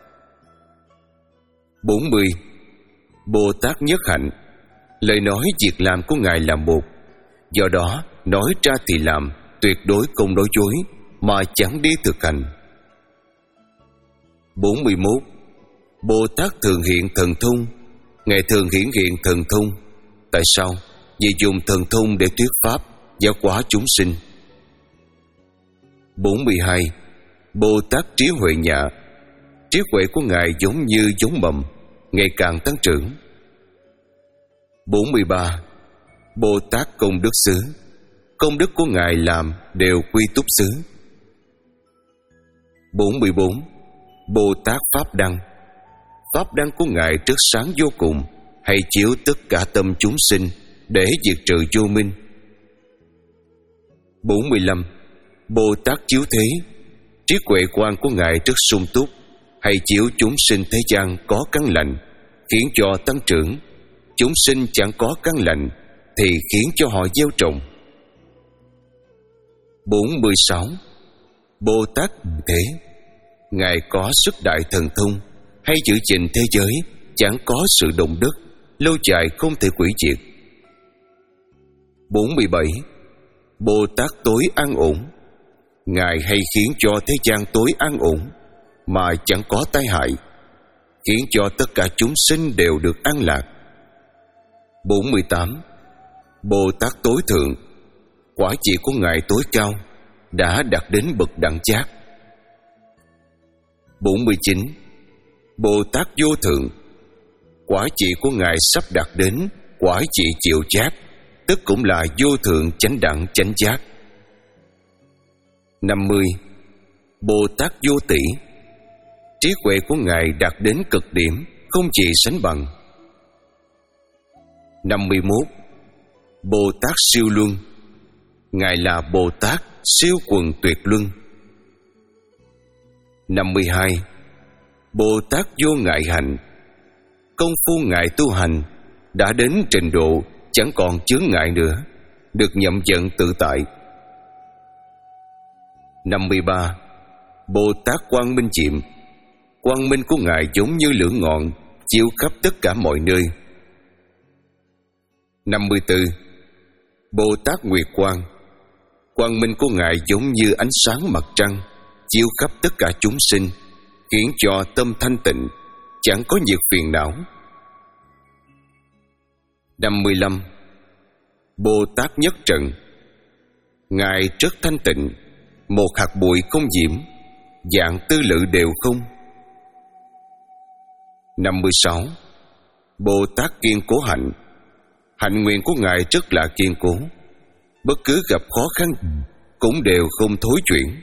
bốn mươi. Bồ Tát Nhất Hạnh. Lời nói việc làm của Ngài là một, do đó nói ra thì làm, tuyệt đối không nói dối, mà chẳng đi thực hành. bốn mươi mốt. Bồ Tát Thường Hiện Thần Thông. Ngài thường hiển hiện thần thông. Tại sao? Vì dùng thần thông để thuyết pháp, giáo hóa chúng sinh. bốn mươi hai. Bồ Tát Trí Huệ Nhạ. Trí huệ của Ngài giống như giống mầm, ngày càng tăng trưởng. bốn mươi ba. Bồ Tát Công Đức Xứ. Công đức của Ngài làm đều quy túc xứ. bốn mươi bốn. Bồ Tát Pháp Đăng. Pháp đăng của Ngài rất sáng vô cùng, hay chiếu tất cả tâm chúng sinh để diệt trừ vô minh. bốn mươi lăm. Bồ Tát Chiếu Thế. Trí huệ quan của Ngài rất sung túc, hay chiếu chúng sinh thế gian có căn lành, khiến cho tăng trưởng. Chúng sinh chẳng có căn lành thì khiến cho họ gieo trồng. bốn mươi sáu. Bồ Tát Thế. Ngài có sức đại thần thông, hay giữ gìn thế giới chẳng có sự động đất, lâu dài không thể hủy diệt. bốn mươi bảy. Bồ Tát Tối An Ổn. Ngài hay khiến cho thế gian tối an ổn, mà chẳng có tai hại, khiến cho tất cả chúng sinh đều được an lạc. bốn mươi tám. Bồ Tát Tối Thượng. Quả vị của Ngài tối cao, đã đạt đến bậc đẳng giác. bốn mươi chín. Bồ Tát Vô Thượng. Quả vị của Ngài sắp đạt đến quả vị diệu giác, tức cũng là vô thượng chánh đẳng chánh giác. năm mươi. Bồ Tát Vô Tỷ. Trí huệ của Ngài đạt đến cực điểm, không gì sánh bằng. năm mươi mốt. Bồ Tát Siêu Luân. Ngài là Bồ Tát siêu quần tuyệt luân. năm mươi hai. Bồ Tát Vô Ngại Hạnh. Công phu Ngài tu hành đã đến trình độ chẳng còn chướng ngại nữa, được nhậm vận tự tại. năm mươi ba. Bồ Tát Quang Minh Diệm. Quang minh của Ngài giống như lửa ngọn, chiếu khắp tất cả mọi nơi. năm mươi tư. Bồ Tát Nguyệt Quang. Quang minh của Ngài giống như ánh sáng mặt trăng, chiếu khắp tất cả chúng sinh, khiến cho tâm thanh tịnh, chẳng có nhiệt phiền não. năm mươi lăm. Bồ Tát Nhất Trần. Ngài rất thanh tịnh, một hạt bụi không nhiễm, dạng tư lự đều không. năm mươi sáu. Bồ Tát Kiên Cố Hạnh. Hạnh nguyện của Ngài rất là kiên cố, bất cứ gặp khó khăn cũng đều không thối chuyển.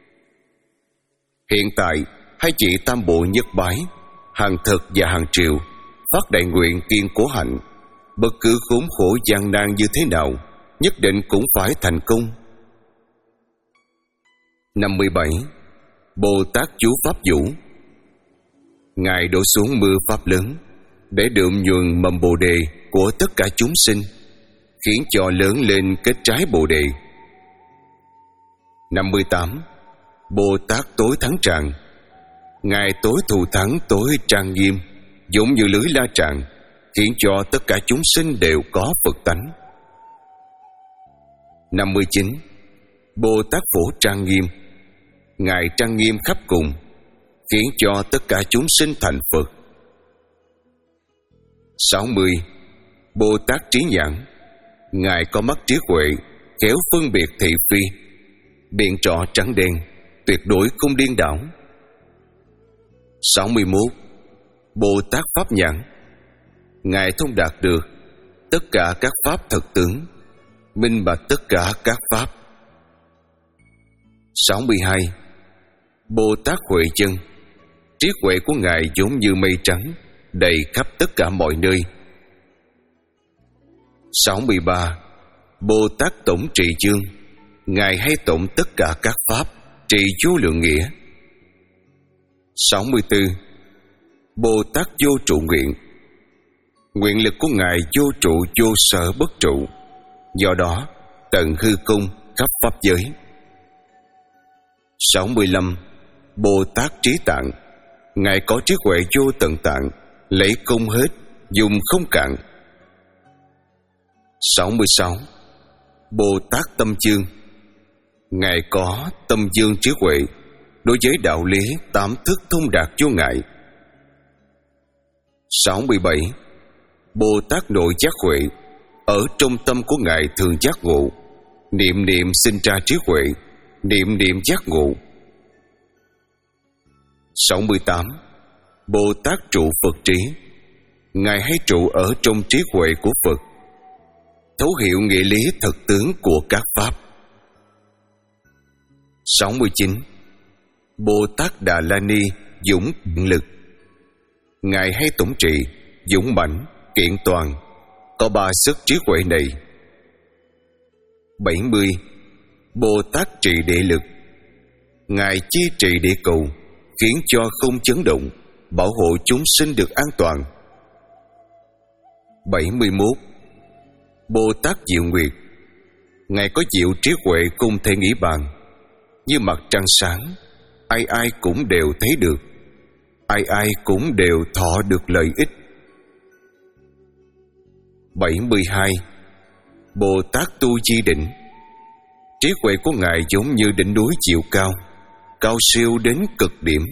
Hiện tại hai chị Tam Bộ Nhất Bái, hàng thực và hàng triều phát đại nguyện kiên cố hạnh, bất cứ khốn khổ gian nan như thế nào, nhất định cũng phải thành công. năm mươi bảy. Bồ Tát Chú Pháp Vũ. Ngài đổ xuống mưa pháp lớn để đượm nhuần mầm Bồ Đề của tất cả chúng sinh, khiến cho lớn lên kết trái Bồ Đề. năm mươi tám. Bồ Tát Tối Thắng Tràng. Ngài tối thù thắng tối trang nghiêm, giống như lưới la tràng, khiến cho tất cả chúng sinh đều có Phật tánh. năm mươi chín. Bồ Tát Phổ Trang Nghiêm. Ngài trang nghiêm khắp cùng, khiến cho tất cả chúng sinh thành Phật. Sáu mươi. Bồ Tát trí nhãn. Ngài có mắt trí huệ, khéo phân biệt thị phi, biện rõ trắng đen, tuyệt đối không điên đảo. Sáu mươi mốt. Bồ Tát pháp nhãn. Ngài thông đạt được tất cả các pháp thực tướng, minh bạch tất cả các pháp. Sáu mươi hai. Bồ Tát huệ chân. Trí huệ của Ngài giống như mây trắng, đầy khắp tất cả mọi nơi. Sáu mươi ba. Bồ Tát tổng trì chương. Ngài hay tổng tất cả các pháp, trì vô lượng nghĩa. Sáu mươi tư. Bồ Tát vô trụ nguyện. Nguyện lực của Ngài vô trụ vô sở bất trụ, do đó tận hư không khắp pháp giới. Sáu mươi lăm. Bồ Tát trí tạng. Ngài có trí huệ vô tận tạng, lấy không hết, dùng không cạn. Sáu mươi sáu. Bồ Tát tâm chương. Ngài có tâm dương trí huệ, đối với đạo lý tám thức thông đạt vô ngại. Sáu mươi bảy. Bồ Tát nội giác huệ. Ở trong tâm của Ngài thường giác ngộ, niệm niệm sinh ra trí huệ, niệm niệm giác ngộ. Sáu mươi tám. Bồ Tát trụ Phật trí. Ngài hay trụ ở trong trí huệ của Phật, thấu hiểu nghĩa lý thực tướng của các pháp. Sáu mươi chín. Bồ Tát Đà La Ni dũng biện lực. Ngài hay tổng trị, dũng mãnh, kiện toàn, có ba sức trí huệ này. Bảy mươi. Bồ Tát trị địa lực. Ngài chi trị địa cầu, khiến cho không chấn động, bảo hộ chúng sinh được an toàn. Bảy mươi mốt. Bồ Tát diệu nguyệt. Ngài có diệu trí huệ không thể nghĩ bàn, như mặt trăng sáng, ai ai cũng đều thấy được, ai ai cũng đều thọ được lợi ích. Bảy mươi hai. Bồ Tát tu di đỉnh. Trí huệ của Ngài giống như đỉnh núi chiều cao, cao siêu đến cực điểm.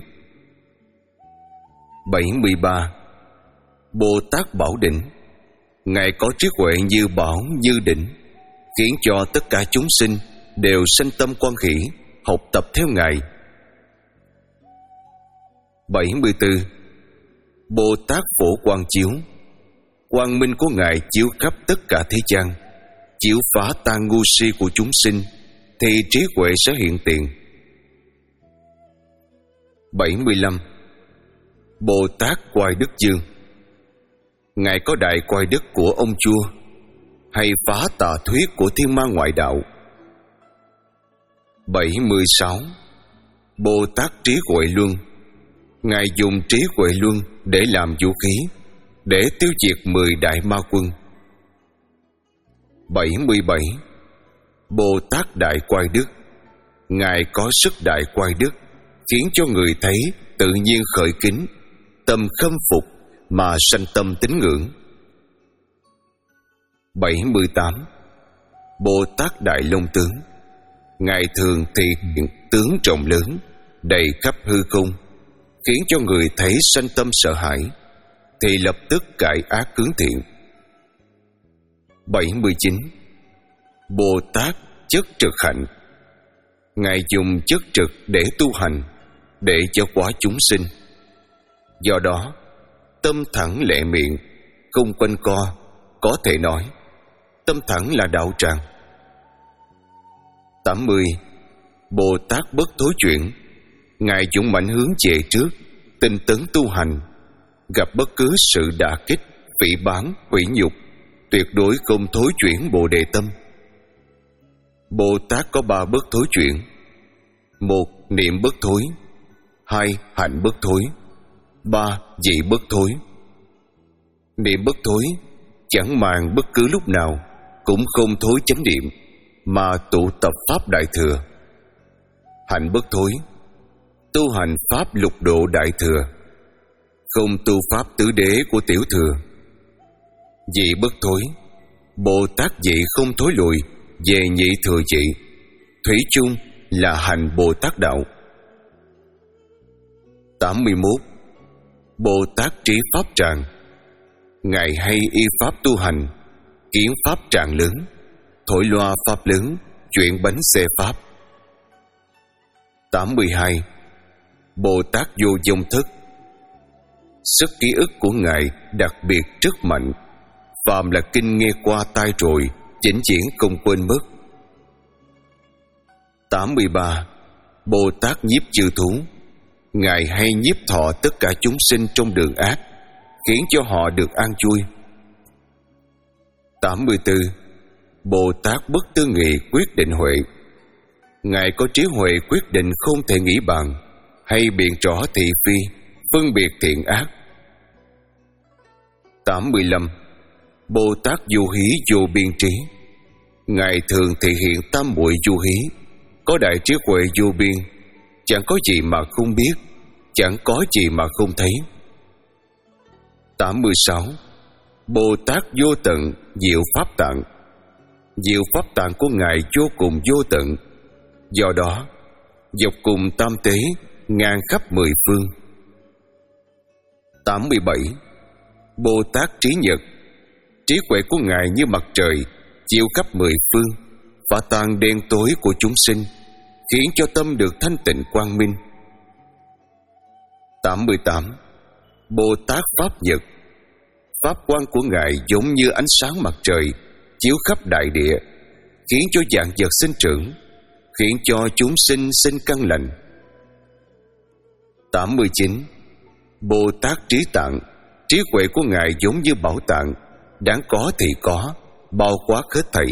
Bảy mươi ba. Bồ Tát bảo đỉnh. Ngài có trí huệ như bảo như đỉnh, khiến cho tất cả chúng sinh đều sanh tâm quan hỷ, học tập theo Ngài. Bảy mươi tư. Bồ Tát phổ quang chiếu. Quang minh của Ngài chiếu khắp tất cả thế gian, chiếu phá tan ngu si của chúng sinh, thì trí huệ sẽ hiện tiền. Bảy mươi lăm. Bồ Tát Quai Đức Dương. Ngài có đại quai đức của ông Chúa, hay phá tà thuyết của thiên ma ngoại đạo. Bảy mươi sáu. Bồ Tát Trí Huệ Luân. Ngài dùng trí huệ luân để làm vũ khí, để tiêu diệt mười đại ma quân. Bảy mươi bảy. Bồ Tát Đại Quai Đức. Ngài có sức đại quai đức, khiến cho người thấy tự nhiên khởi kính, tâm khâm phục mà sanh tâm tín ngưỡng. Bảy mươi tám. Bồ Tát Đại Long Tướng. Ngài thường thị hiện tướng rộng lớn, đầy khắp hư không, khiến cho người thấy sanh tâm sợ hãi, thì lập tức cải ác hướng thiện. Bảy mươi chín. Bồ Tát Chất Trực Hạnh. Ngài dùng chất trực để tu hành, để cho quả chúng sinh. Do đó, tâm thẳng lệ miệng, không quanh co, có thể nói tâm thẳng là đạo tràng. Tám mươi. Bồ Tát Bất Thối Chuyển. Ngài dũng mãnh hướng về trước, tinh tấn tu hành, gặp bất cứ sự đả kích, phỉ báng, hủy nhục, tuyệt đối không thối chuyển bồ đề tâm. Bồ Tát có ba bất thối chuyển: một, niệm bất thối; hai, hạnh bất thối; ba, vị bất thối. Niệm bất thối chẳng màng bất cứ lúc nào, cũng không thối chánh niệm, mà tụ tập pháp đại thừa. Hạnh bất thối tu hành pháp lục độ đại thừa, không tu pháp tứ đế của tiểu thừa. Vị bất thối, Bồ Tát vị không thối lùi về nhị thừa vị, thủy chung là hành Bồ Tát đạo, tám mươi mốt. Bồ Tát Trí Pháp Tràng. Ngài hay y pháp tu hành, kiến pháp tràng lớn, thổi loa pháp lớn, chuyển bánh xe pháp. tám mươi hai. Bồ Tát Vô Vong Thức. Sức ký ức của Ngài đặc biệt rất mạnh, phàm là kinh nghe qua tai rồi vĩnh viễn không quên mất. tám mươi ba. Bồ Tát Nhiếp Chư Thú. Ngài hay nhiếp thọ tất cả chúng sinh trong đường ác, khiến cho họ được an vui. tám mươi tư. Bồ Tát Bất Tư Nghị Quyết Định Huệ. Ngài có trí huệ quyết định không thể nghĩ bàn, hay biện rõ thị phi, phân biệt thiện ác. tám mươi lăm. Bồ Tát Vô Hí Vô Biên Trí. Ngài thường thể hiện tam muội vô hí, có đại trí huệ vô biên, chẳng có gì mà không biết, chẳng có gì mà không thấy. tám mươi sáu. Bồ Tát Vô Tận Diệu Pháp Tạng. Diệu Pháp Tạng của Ngài vô cùng vô tận, do đó dọc cùng tam tế, ngang khắp mười phương. tám mươi bảy. Bồ Tát Trí Nhật. Trí huệ của Ngài như mặt trời, chiếu khắp mười phương, phá tan đen tối của chúng sinh, khiến cho tâm được thanh tịnh quang minh. tám mươi tám. Bồ Tát Pháp Nhật. Pháp quang của Ngài giống như ánh sáng mặt trời, chiếu khắp đại địa, khiến cho vạn vật sinh trưởng, khiến cho chúng sinh sinh căn lành. tám mươi chín. Bồ Tát Trí Tạng. Trí huệ của Ngài giống như bảo tạng, đáng có thì có, bao quát hết thảy.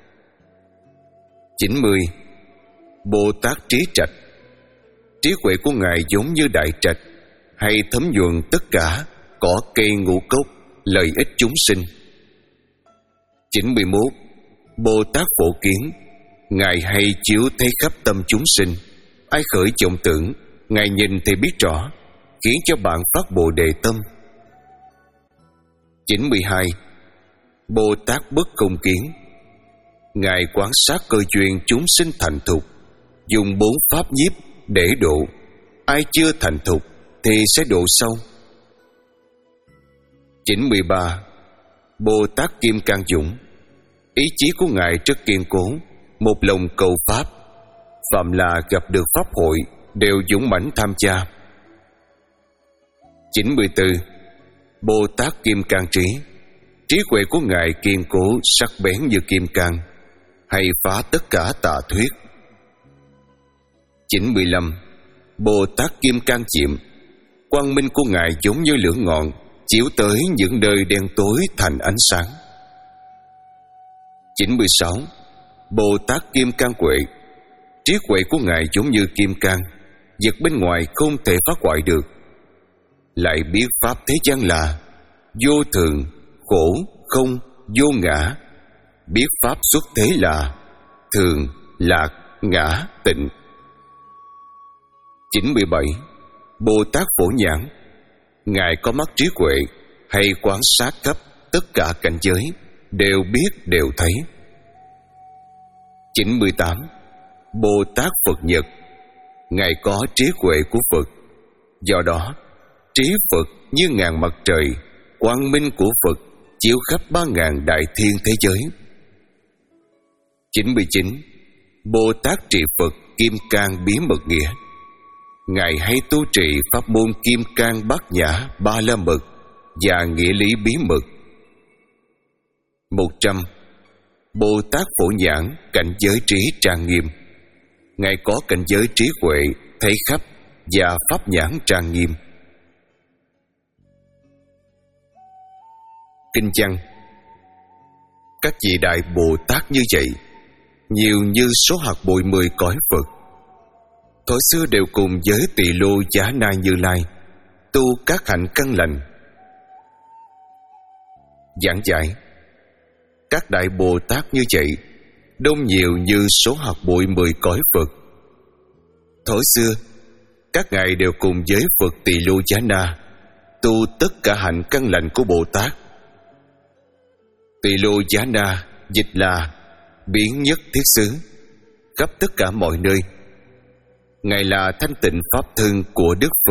chín mươi. Bồ Tát Trí Trạch. Trí huệ của Ngài giống như đại trạch, hay thấm nhuần tất cả cỏ cây ngũ cốc, lợi ích chúng sinh. chín mươi mốt. Bồ Tát Phổ Kiến. Ngài hay chiếu thấy khắp tâm chúng sinh, ai khởi vọng tưởng, Ngài nhìn thì biết rõ, khiến cho bạn phát Bồ Đề tâm. chín mươi hai. Bồ Tát Bất Công Kiến. Ngài quan sát cơ duyên chúng sinh thành thục, dùng bốn pháp nhiếp để độ, ai chưa thành thục thì sẽ độ sau. chín mươi ba. Bồ Tát Kim Cang Dũng. Ý chí của Ngài rất kiên cố, một lòng cầu pháp, phạm là gặp được pháp hội đều dũng mãnh tham gia. chín mươi tư. Bồ Tát Kim Cang Trí. Trí huệ của Ngài kiên cố sắc bén như kim cang, hay phá tất cả tà thuyết. chín mươi lăm. Bồ Tát Kim Cang Chiệm. Quang minh của Ngài giống như lửa ngọn, chiếu tới những nơi đen tối thành ánh sáng. chín mươi sáu. Bồ Tát Kim Cang Huệ. Trí huệ của Ngài giống như kim cang, vật bên ngoài không thể phá hoại được, lại biết pháp thế gian là vô thường, khổ, không, vô ngã, biết pháp xuất thế là thường, lạc, ngã, tịnh. chín mươi bảy. Bồ Tát Phổ Nhãn. Ngài có mắt trí huệ, hay quan sát khắp tất cả cảnh giới, đều biết đều thấy. chín mươi tám. Bồ Tát Phật Nhật. Ngài có trí huệ của Phật, do đó trí Phật như ngàn mặt trời, quang minh của Phật chiếu khắp ba ngàn đại thiên thế giới. chín mươi chín. Bồ Tát Trị Phật Kim Cang Bí Mật Nghĩa. Ngài hay tu trì pháp môn Kim Cang Bát Nhã Ba La Mật và nghĩa lý bí mật. một trăm. Bồ Tát Phổ Nhãn cảnh giới trí trang nghiêm. Ngài có cảnh giới trí huệ thấy khắp và pháp nhãn trang nghiêm. Kinh văn. Các vị đại Bồ Tát như vậy, nhiều như số hạt bụi mười cõi Phật, thuở xưa đều cùng với Tỳ Lô Giá Na Như Lai tu các hạnh căn lành. Giảng giải. Các đại Bồ Tát như vậy, đông nhiều như số hạt bụi mười cõi Phật. Thuở xưa, các ngài đều cùng với Phật Tỳ Lô Giá Na tu tất cả hạnh căn lành của Bồ Tát. Tỳ Lô Giá Na dịch là biến nhất thiết xứ, khắp tất cả mọi nơi. Ngài là thanh tịnh pháp thân của Đức Phật,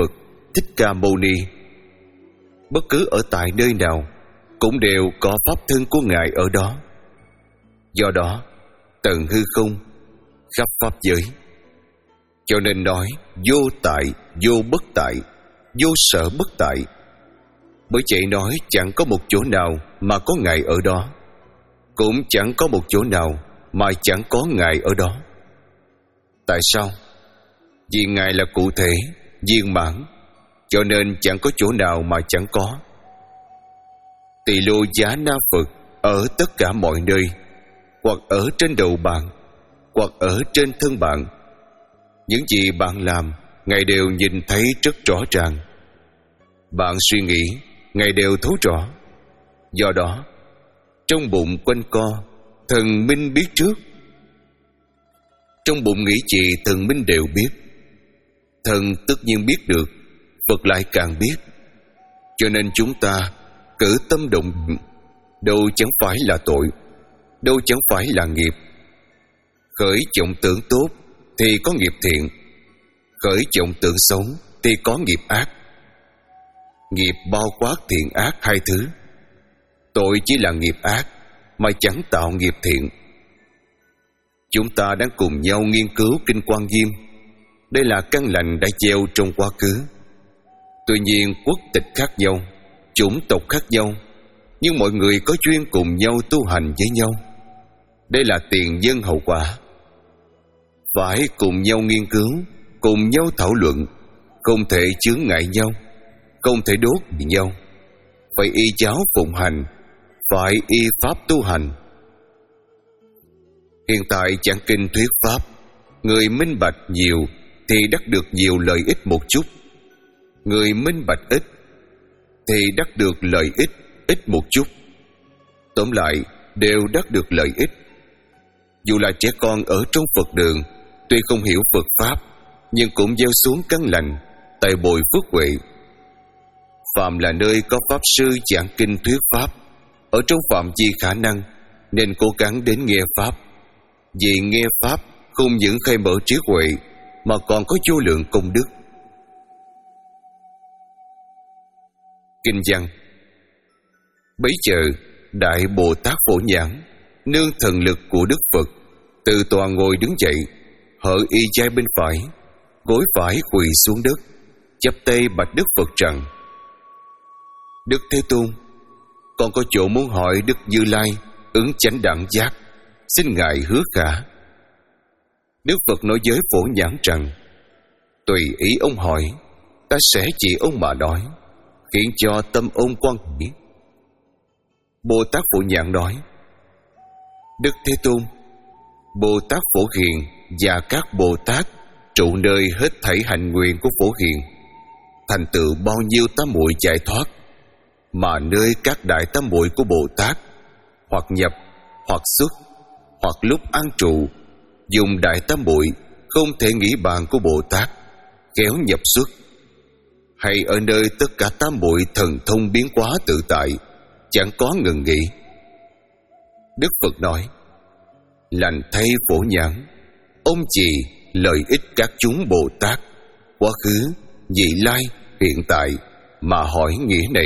Thích Ca Mâu Ni. Bất cứ ở tại nơi nào cũng đều có pháp thân của Ngài ở đó. Do đó tận hư không, khắp pháp giới. Cho nên nói vô tại, vô bất tại, vô sở bất tại. Bởi vậy nói chẳng có một chỗ nào mà có Ngài ở đó, cũng chẳng có một chỗ nào mà chẳng có Ngài ở đó. Tại sao? Vì Ngài là cụ thể, viên mãn, cho nên chẳng có chỗ nào mà chẳng có. Tỳ lô giá na Phật ở tất cả mọi nơi, hoặc ở trên đầu bạn, hoặc ở trên thân bạn. Những gì bạn làm, Ngài đều nhìn thấy rất rõ ràng. Bạn suy nghĩ, Ngài đều thấu rõ. Do đó, trong bụng quanh co, thần minh biết trước. Trong bụng nghĩ gì thần minh đều biết. Thần tất nhiên biết được, Phật lại càng biết. Cho nên chúng ta cử tâm động, đâu chẳng phải là tội, đâu chẳng phải là nghiệp. Khởi vọng tưởng tốt thì có nghiệp thiện, khởi vọng tưởng xấu thì có nghiệp ác. Nghiệp bao quát thiện ác hai thứ. Tội chỉ là nghiệp ác mà chẳng tạo nghiệp thiện. Chúng ta đang cùng nhau nghiên cứu Kinh Quan Nghiêm. Đây là căn lành đã gieo trong quá khứ. Tuy nhiên quốc tịch khác nhau, chủng tộc khác nhau, nhưng mọi người có duyên cùng nhau tu hành với nhau. Đây là tiền nhân hậu quả. Phải cùng nhau nghiên cứu, cùng nhau thảo luận, không thể chướng ngại nhau, không thể đốt nhau. Phải y giáo phụng hành, phải y pháp tu hành. Hiện tại giảng kinh thuyết pháp, người minh bạch nhiều thì đắc được nhiều lợi ích một chút, người minh bạch ít thì đắc được lợi ích ít một chút. Tóm lại đều đắc được lợi ích. Dù là trẻ con ở trong Phật đường, tuy không hiểu Phật pháp, nhưng cũng gieo xuống căn lành, tại bồi phước huệ. Phạm là nơi có pháp sư giảng kinh thuyết pháp, ở trong phạm vi khả năng, nên cố gắng đến nghe pháp. Vì nghe pháp không những khai mở trí huệ, mà còn có vô lượng công đức. Kinh văn. Bấy giờ Đại Bồ Tát Phổ Nhãn nương thần lực của Đức Phật, từ tòa ngồi đứng dậy, hở y chai bên phải, gối phải quỳ xuống đất, chắp tay bạch Đức Phật rằng: Đức Thế Tôn, con có chỗ muốn hỏi Đức Như Lai ứng chánh đẳng giác, xin Ngài hứa khả. Đức Phật nói với Phổ Nhãn rằng: Tùy ý ông hỏi, ta sẽ chỉ ông mà nói, khiến cho tâm ông quan hỷ. Bồ Tát Phổ Nhãn nói: Đức Thế Tôn, Bồ Tát Phổ Hiền và các Bồ Tát trụ nơi hết thảy hành nguyện của Phổ Hiền, thành tựu bao nhiêu tám muội giải thoát, mà nơi các đại tám muội của Bồ Tát hoặc nhập, hoặc xuất, hoặc lúc an trụ, dùng đại tám muội không thể nghĩ bàn của Bồ Tát, kéo nhập xuất, hay ở nơi tất cả tám muội thần thông biến hóa tự tại, chẳng có ngừng nghỉ. Đức Phật nói: Lành thay Phổ Nhãn, ông chỉ lợi ích các chúng Bồ Tát quá khứ, vị lai, hiện tại mà hỏi nghĩa này.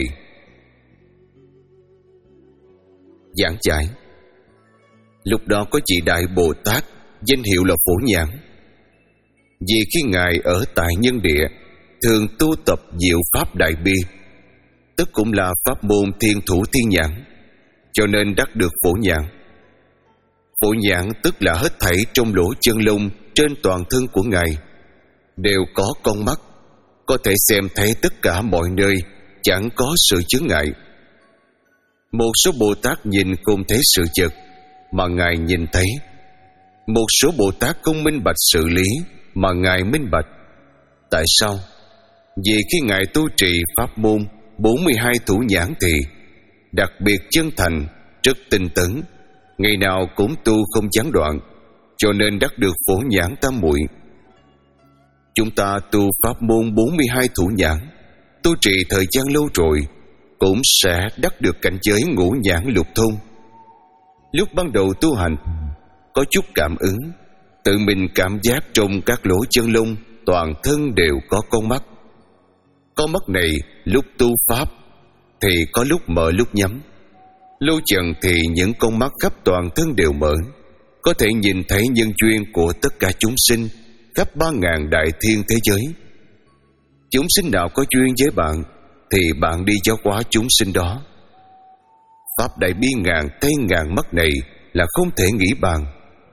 Giảng giải. Lúc đó có vị Đại Bồ Tát danh hiệu là Phổ Nhãn. Vì khi Ngài ở tại nhân địa, thường tu tập diệu pháp đại bi, tức cũng là pháp môn thiên thủ thiên nhãn, cho nên đắc được Phổ Nhãn. Phổ Nhãn tức là hết thảy trong lỗ chân lông trên toàn thân của Ngài đều có con mắt, có thể xem thấy tất cả mọi nơi, chẳng có sự chướng ngại. Một số Bồ Tát nhìn không thấy sự vật mà Ngài nhìn thấy. Một số Bồ Tát không minh bạch sự lý mà Ngài minh bạch. Tại sao? Vì khi Ngài tu trì pháp môn bốn mươi hai thủ nhãn thì đặc biệt chân thành, rất tinh tấn, ngày nào cũng tu không gián đoạn, cho nên đắc được Phổ Nhãn tam muội. Chúng ta tu pháp môn bốn mươi hai thủ nhãn, tu trì thời gian lâu rồi, cũng sẽ đắc được cảnh giới ngũ nhãn lục thông. Lúc ban đầu tu hành, có chút cảm ứng, tự mình cảm giác trong các lỗ chân lông toàn thân đều có con mắt. Con mắt này lúc tu pháp thì có lúc mở lúc nhắm. Lưu trần thì những con mắt khắp toàn thân đều mở, có thể nhìn thấy nhân duyên của tất cả chúng sinh khắp ba ngàn đại thiên thế giới. Chúng sinh nào có duyên với bạn thì bạn đi giáo hóa chúng sinh đó. Pháp đại bi ngàn tay ngàn mắt này là không thể nghĩ bàn.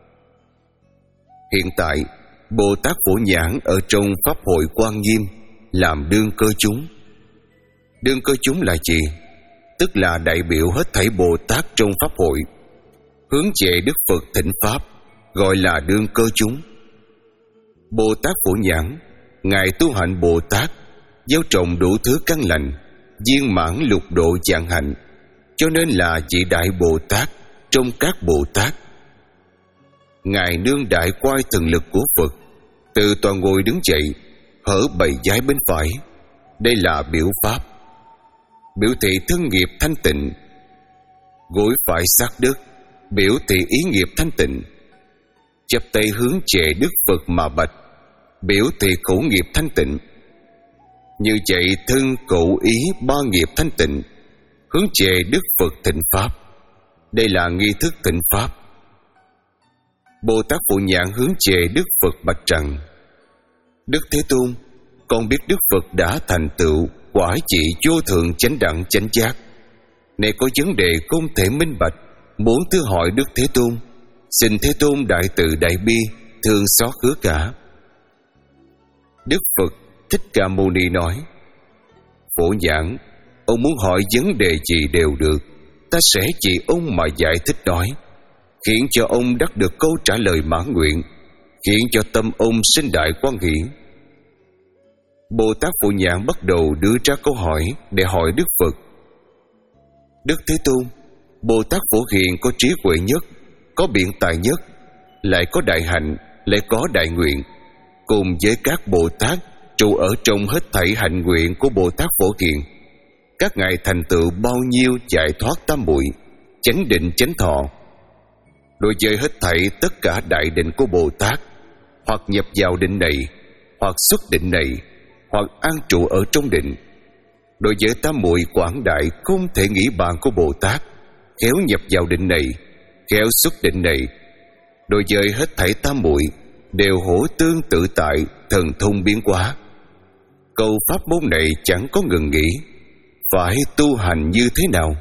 Hiện tại Bồ Tát Phổ Nhãn ở trong Pháp hội Quan Nghiêm làm đương cơ chúng. Đương cơ chúng là gì? Tức là đại biểu hết thảy Bồ Tát trong Pháp hội, hướng về Đức Phật thỉnh Pháp, gọi là đương cơ chúng. Bồ Tát Phổ Nhãn, Ngài tu hạnh Bồ Tát, gieo trồng đủ thứ căn lành, viên mãn lục độ vạn hạnh, cho nên là vị đại Bồ Tát trong các Bồ Tát. Ngài nương đại quai thần lực của Phật, từ toàn ngồi đứng dậy, hở bảy vái bên phải. Đây là biểu pháp, biểu thị thân nghiệp thanh tịnh. Gối phải sát đất, biểu thị ý nghiệp thanh tịnh. Chắp tay hướng về Đức Phật mà bạch, biểu thị khẩu nghiệp thanh tịnh. Như vậy thân khẩu ý ba nghiệp thanh tịnh, hướng về Đức Phật thỉnh Pháp. Đây là nghi thức thỉnh Pháp. Bồ Tát Phổ Nhãn hướng về Đức Phật bạch rằng: Đức Thế Tôn, con biết Đức Phật đã thành tựu quả chỉ vô thượng chánh đẳng chánh giác. Này có vấn đề không thể minh bạch, muốn thưa hỏi Đức Thế Tôn. Xin Thế Tôn đại từ đại bi, thương xót hứa cả. Đức Phật Thích Ca Mâu Ni nói: Phổ Nhãn, ông muốn hỏi vấn đề gì đều được, ta sẽ vì ông mà giải thích nói, khiến cho ông đắc được câu trả lời mãn nguyện, khiến cho tâm ông sinh đại quan hỷ. Bồ Tát Phổ Nhãn bắt đầu đưa ra câu hỏi để hỏi Đức Phật: Đức Thế Tôn, Bồ Tát Phổ Hiền có trí huệ nhất, có biện tài nhất, lại có đại hạnh, lại có đại nguyện, cùng với các Bồ Tát trụ ở trong hết thảy hạnh nguyện của Bồ Tát Phổ Hiền. Các ngài thành tựu bao nhiêu giải thoát tam muội, chánh định chánh thọ. Đối với hết thảy tất cả đại định của Bồ Tát, hoặc nhập vào định này, hoặc xuất định này, hoặc an trụ ở trong định. Đối với tam muội quảng đại không thể nghĩ bàn của Bồ Tát, khéo nhập vào định này, khéo xuất định này. Đối với hết thảy tam muội đều hỗ tương tự tại, thần thông biến hóa. Câu pháp môn này chẳng có ngừng nghỉ, phải tu hành như thế nào?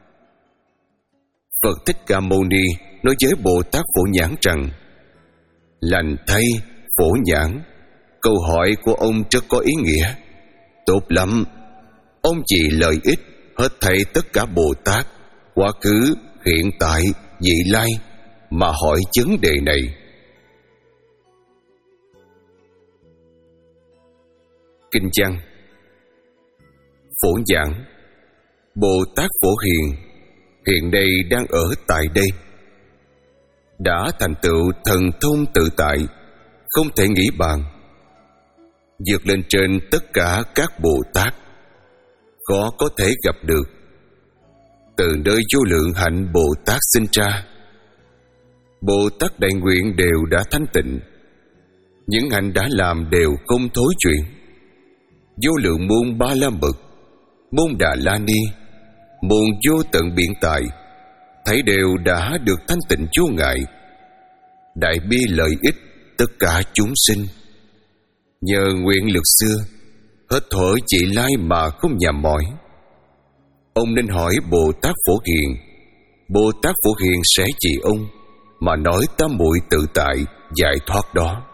Phật Thích Ca Mâu Ni nói với Bồ Tát Phổ Nhãn rằng: Lành thay Phổ Nhãn, câu hỏi của ông rất có ý nghĩa. Tốt lắm, ông chỉ lợi ích hết thảy tất cả Bồ Tát, quá khứ, hiện tại, vị lai, mà hỏi vấn đề này. Kinh văn: Phổ Nhãn, Bồ Tát Phổ Hiền hiện đây đang ở tại đây, đã thành tựu thần thông tự tại, không thể nghĩ bàn, vượt lên trên tất cả các Bồ Tát, khó có thể gặp được. Từ nơi vô lượng hạnh Bồ Tát sinh ra, Bồ Tát đại nguyện đều đã thanh tịnh, những hạnh đã làm đều không thối chuyển. Vô lượng môn Ba La Mật, môn Đà La Ni, môn vô tận biện tài, thấy đều đã được thanh tịnh vô ngại. Đại bi lợi ích tất cả chúng sinh, nhờ nguyện lực xưa, hết thuở vị lai mà không nhàm mỏi. Ông nên hỏi Bồ Tát Phổ Hiền, Bồ Tát Phổ Hiền sẽ chỉ ông mà nói tam muội tự tại giải thoát đó.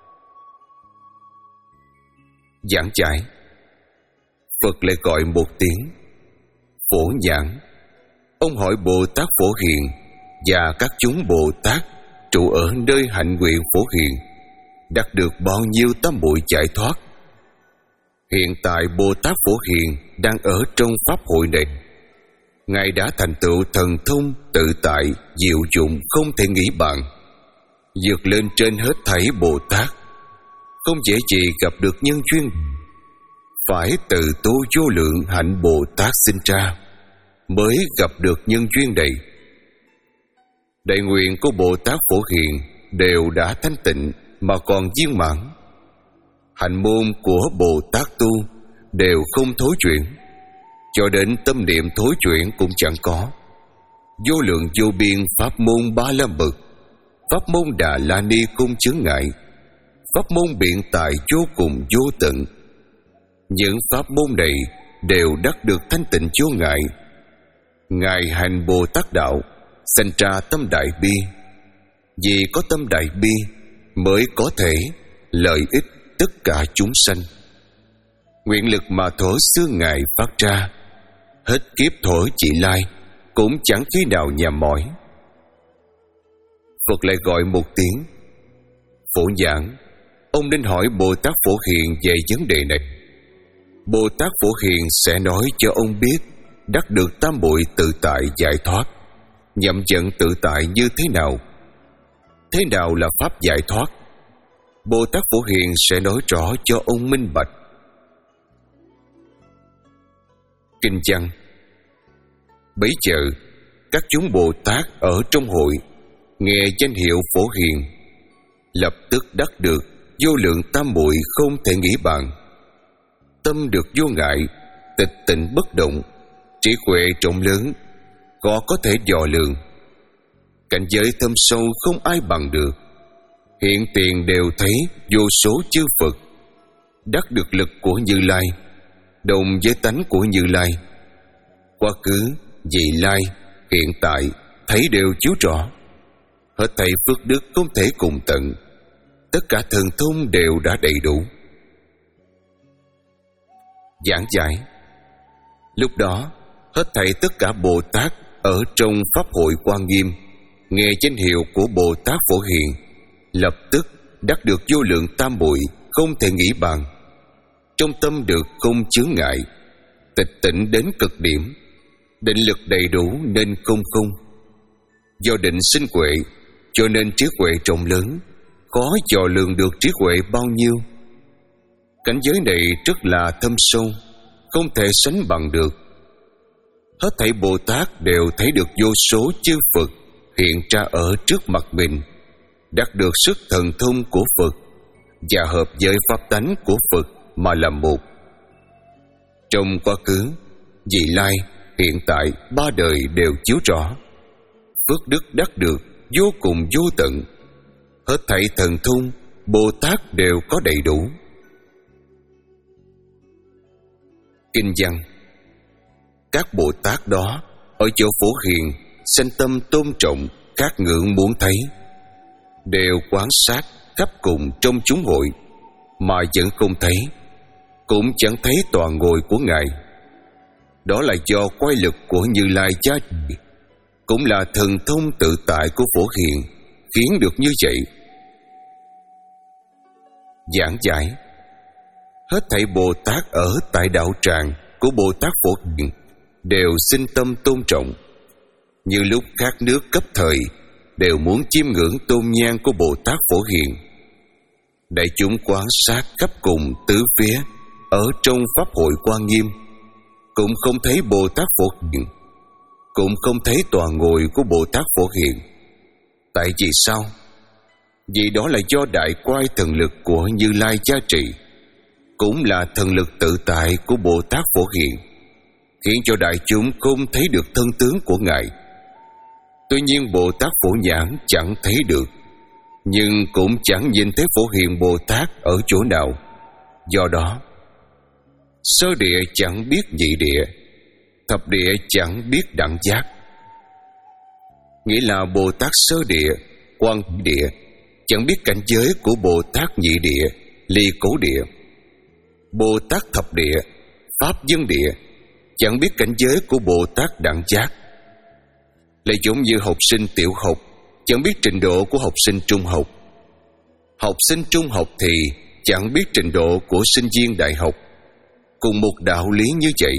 Giảng giải: Phật lại gọi một tiếng Phổ Nhãn. Ông hỏi Bồ Tát Phổ Hiền và các chúng Bồ Tát trụ ở nơi hạnh nguyện Phổ Hiền đạt được bao nhiêu tam muội giải thoát. Hiện tại Bồ Tát Phổ Hiền đang ở trong pháp hội này. Ngài đã thành tựu thần thông tự tại, diệu dụng không thể nghĩ bàn, vượt lên trên hết thảy Bồ Tát, không dễ gì gặp được nhân duyên. Phải từ tu vô lượng hạnh Bồ Tát sinh ra mới gặp được nhân duyên này. Đại nguyện của Bồ Tát Phổ Hiền đều đã thanh tịnh mà còn viên mãn. Hạnh môn của Bồ Tát tu đều không thối chuyển, cho đến tâm niệm thối chuyển cũng chẳng có. Vô lượng vô biên pháp môn ba la mật, pháp môn Đà La Ni không chướng ngại, pháp môn biện tài vô cùng vô tận. Những pháp môn này đều đắc được thanh tịnh vô ngại. Ngài hành Bồ Tát đạo, sanh ra tâm đại bi. Vì có tâm đại bi mới có thể lợi ích tất cả chúng sanh. Nguyện lực mà thuở xưa Ngài phát ra, hết kiếp thuở vị lai cũng chẳng khi nào nhàm mỏi. Phật lại gọi một tiếng: Phổ Nhãn, ông nên hỏi Bồ Tát Phổ Hiền về vấn đề này. Bồ Tát Phổ Hiền sẽ nói cho ông biết đắc được tam muội tự tại giải thoát, nhậm trận tự tại như thế nào. Thế nào là pháp giải thoát? Bồ Tát Phổ Hiền sẽ nói rõ cho ông minh bạch. Kinh văn: Bấy giờ các chúng Bồ Tát ở trong hội nghe danh hiệu Phổ Hiền, lập tức đắc được vô lượng tam muội không thể nghĩ bàn. Tâm được vô ngại, tịch tịnh bất động, trí huệ rộng lớn, khó có thể dò lường. Cảnh giới thâm sâu không ai bằng được. Hiện tiền đều thấy vô số chư Phật, đắc được lực của Như Lai, đồng với tánh của Như Lai. Quá khứ, vị lai, hiện tại thấy đều chiếu rõ. Hết thảy phước đức không thể cùng tận, tất cả thần thông đều đã đầy đủ. Giảng giải: Lúc đó, hết thảy tất cả Bồ Tát ở trong pháp hội Quan Nghiêm nghe danh hiệu của Bồ Tát Phổ Hiền, lập tức đắc được vô lượng tam muội không thể nghĩ bàn. Trong tâm được không chướng ngại, tịch tịnh đến cực điểm, định lực đầy đủ nên không không. Do định sinh huệ, cho nên trí huệ rộng lớn, khó dò lường được trí huệ bao nhiêu. Cảnh giới này rất là thâm sâu, không thể sánh bằng được. Hết thảy Bồ Tát đều thấy được vô số chư Phật hiện ra ở trước mặt mình, đắc được sức thần thông của Phật và hợp với pháp tánh của Phật mà làm một. Trong quá khứ, vị lai, hiện tại ba đời đều chiếu rõ. Phước đức đắc được vô cùng vô tận. Hết thảy thần thông Bồ Tát đều có đầy đủ. Kinh văn: Các Bồ Tát đó ở chỗ Phổ Hiền sanh tâm tôn trọng, khát ngưỡng muốn thấy, đều quan sát khắp cùng trong chúng hội mà vẫn không thấy, cũng chẳng thấy tòa ngồi của Ngài. Đó là do quay lực của Như Lai gia trì, cũng là thần thông tự tại của Phổ Hiền khiến được như vậy. Giảng giải: Hết thảy Bồ Tát ở tại đạo tràng của Bồ Tát Phổ Hiền đều sinh tâm tôn trọng. Như lúc khát nước cấp thời đều muốn chiêm ngưỡng tôn nhang của Bồ Tát Phổ Hiền. Đại chúng quan sát khắp cùng tứ phía ở trong pháp hội Quan Nghiêm, cũng không thấy Bồ Tát Phổ Hiền, cũng không thấy tòa ngồi của Bồ Tát Phổ Hiền. Tại vì sao? Vì đó là do đại quay thần lực của Như Lai gia trì, cũng là thần lực tự tại của Bồ Tát Phổ Hiền, khiến cho đại chúng không thấy được thân tướng của Ngài. Tuy nhiên Bồ Tát Phổ Nhãn chẳng thấy được, nhưng cũng chẳng nhìn thấy Phổ Hiền Bồ Tát ở chỗ nào. Do đó, sơ địa chẳng biết nhị địa, thập địa chẳng biết đẳng giác. Nghĩa là Bồ Tát sơ địa, quan địa chẳng biết cảnh giới của Bồ Tát nhị địa, ly cố địa. Bồ Tát thập địa, pháp dân địa chẳng biết cảnh giới của Bồ Tát đẳng giác. Lại giống như học sinh tiểu học chẳng biết trình độ của học sinh trung học, học sinh trung học thì chẳng biết trình độ của sinh viên đại học. Cùng một đạo lý như vậy.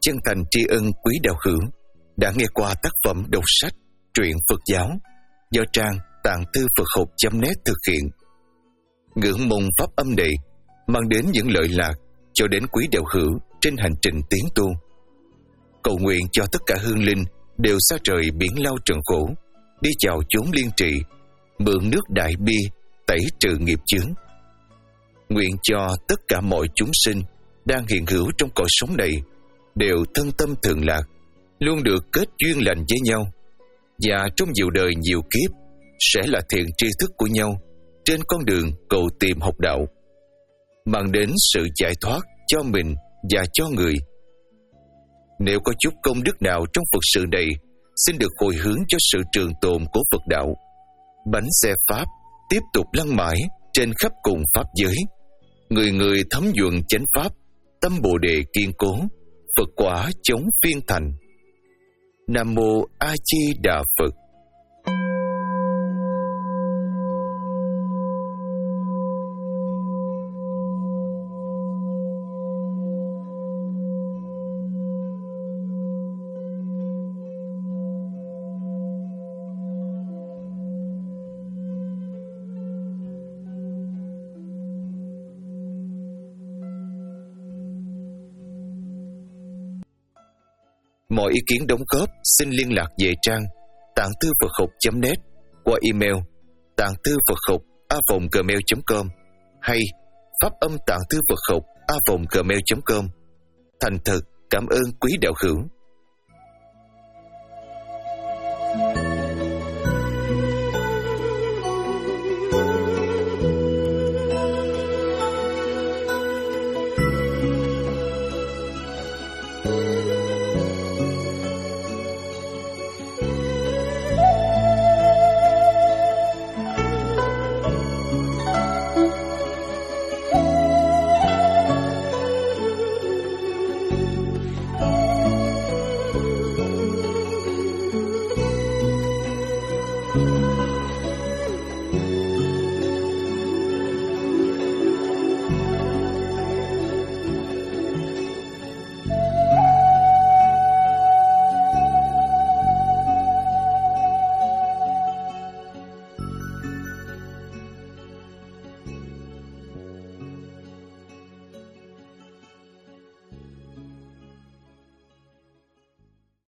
chân thành tri ân quý đạo hữu đã nghe qua tác phẩm đọc sách truyện Phật giáo do trang tạng thư Phật học chấm net thực hiện. Ngưỡng mong pháp âm này mang đến những lợi lạc cho đến quý đạo hữu trên hành trình tiến tu. Cầu nguyện cho tất cả hương linh đều xa trời biển lao trần khổ, đi vào chốn liên trị, mượn nước đại bi tẩy trừ nghiệp chướng. Nguyện cho tất cả mọi chúng sinh đang hiện hữu trong cõi sống này đều thân tâm thường lạc, luôn được kết duyên lành với nhau, và trong nhiều đời nhiều kiếp sẽ là thiện tri thức của nhau trên con đường cầu tìm học đạo, mang đến sự giải thoát cho mình và cho người. Nếu có chút công đức nào trong Phật sự này, xin được hồi hướng cho sự trường tồn của Phật đạo. Bánh xe Pháp tiếp tục lăn mãi trên khắp cùng Pháp giới, người người thấm nhuần chánh Pháp, tâm Bồ Đề kiên cố, Phật quả chống phiên thành. Nam Mô A Di Đà Phật. Mọi ý kiến đóng góp xin liên lạc về trang tạng thư Phật học chấm net qua email tạng thư Phật học a vòng gmail chấm com hay pháp âm tạng thư Phật học a vòng gmail chấm com. Thành thật cảm ơn quý đạo hữu.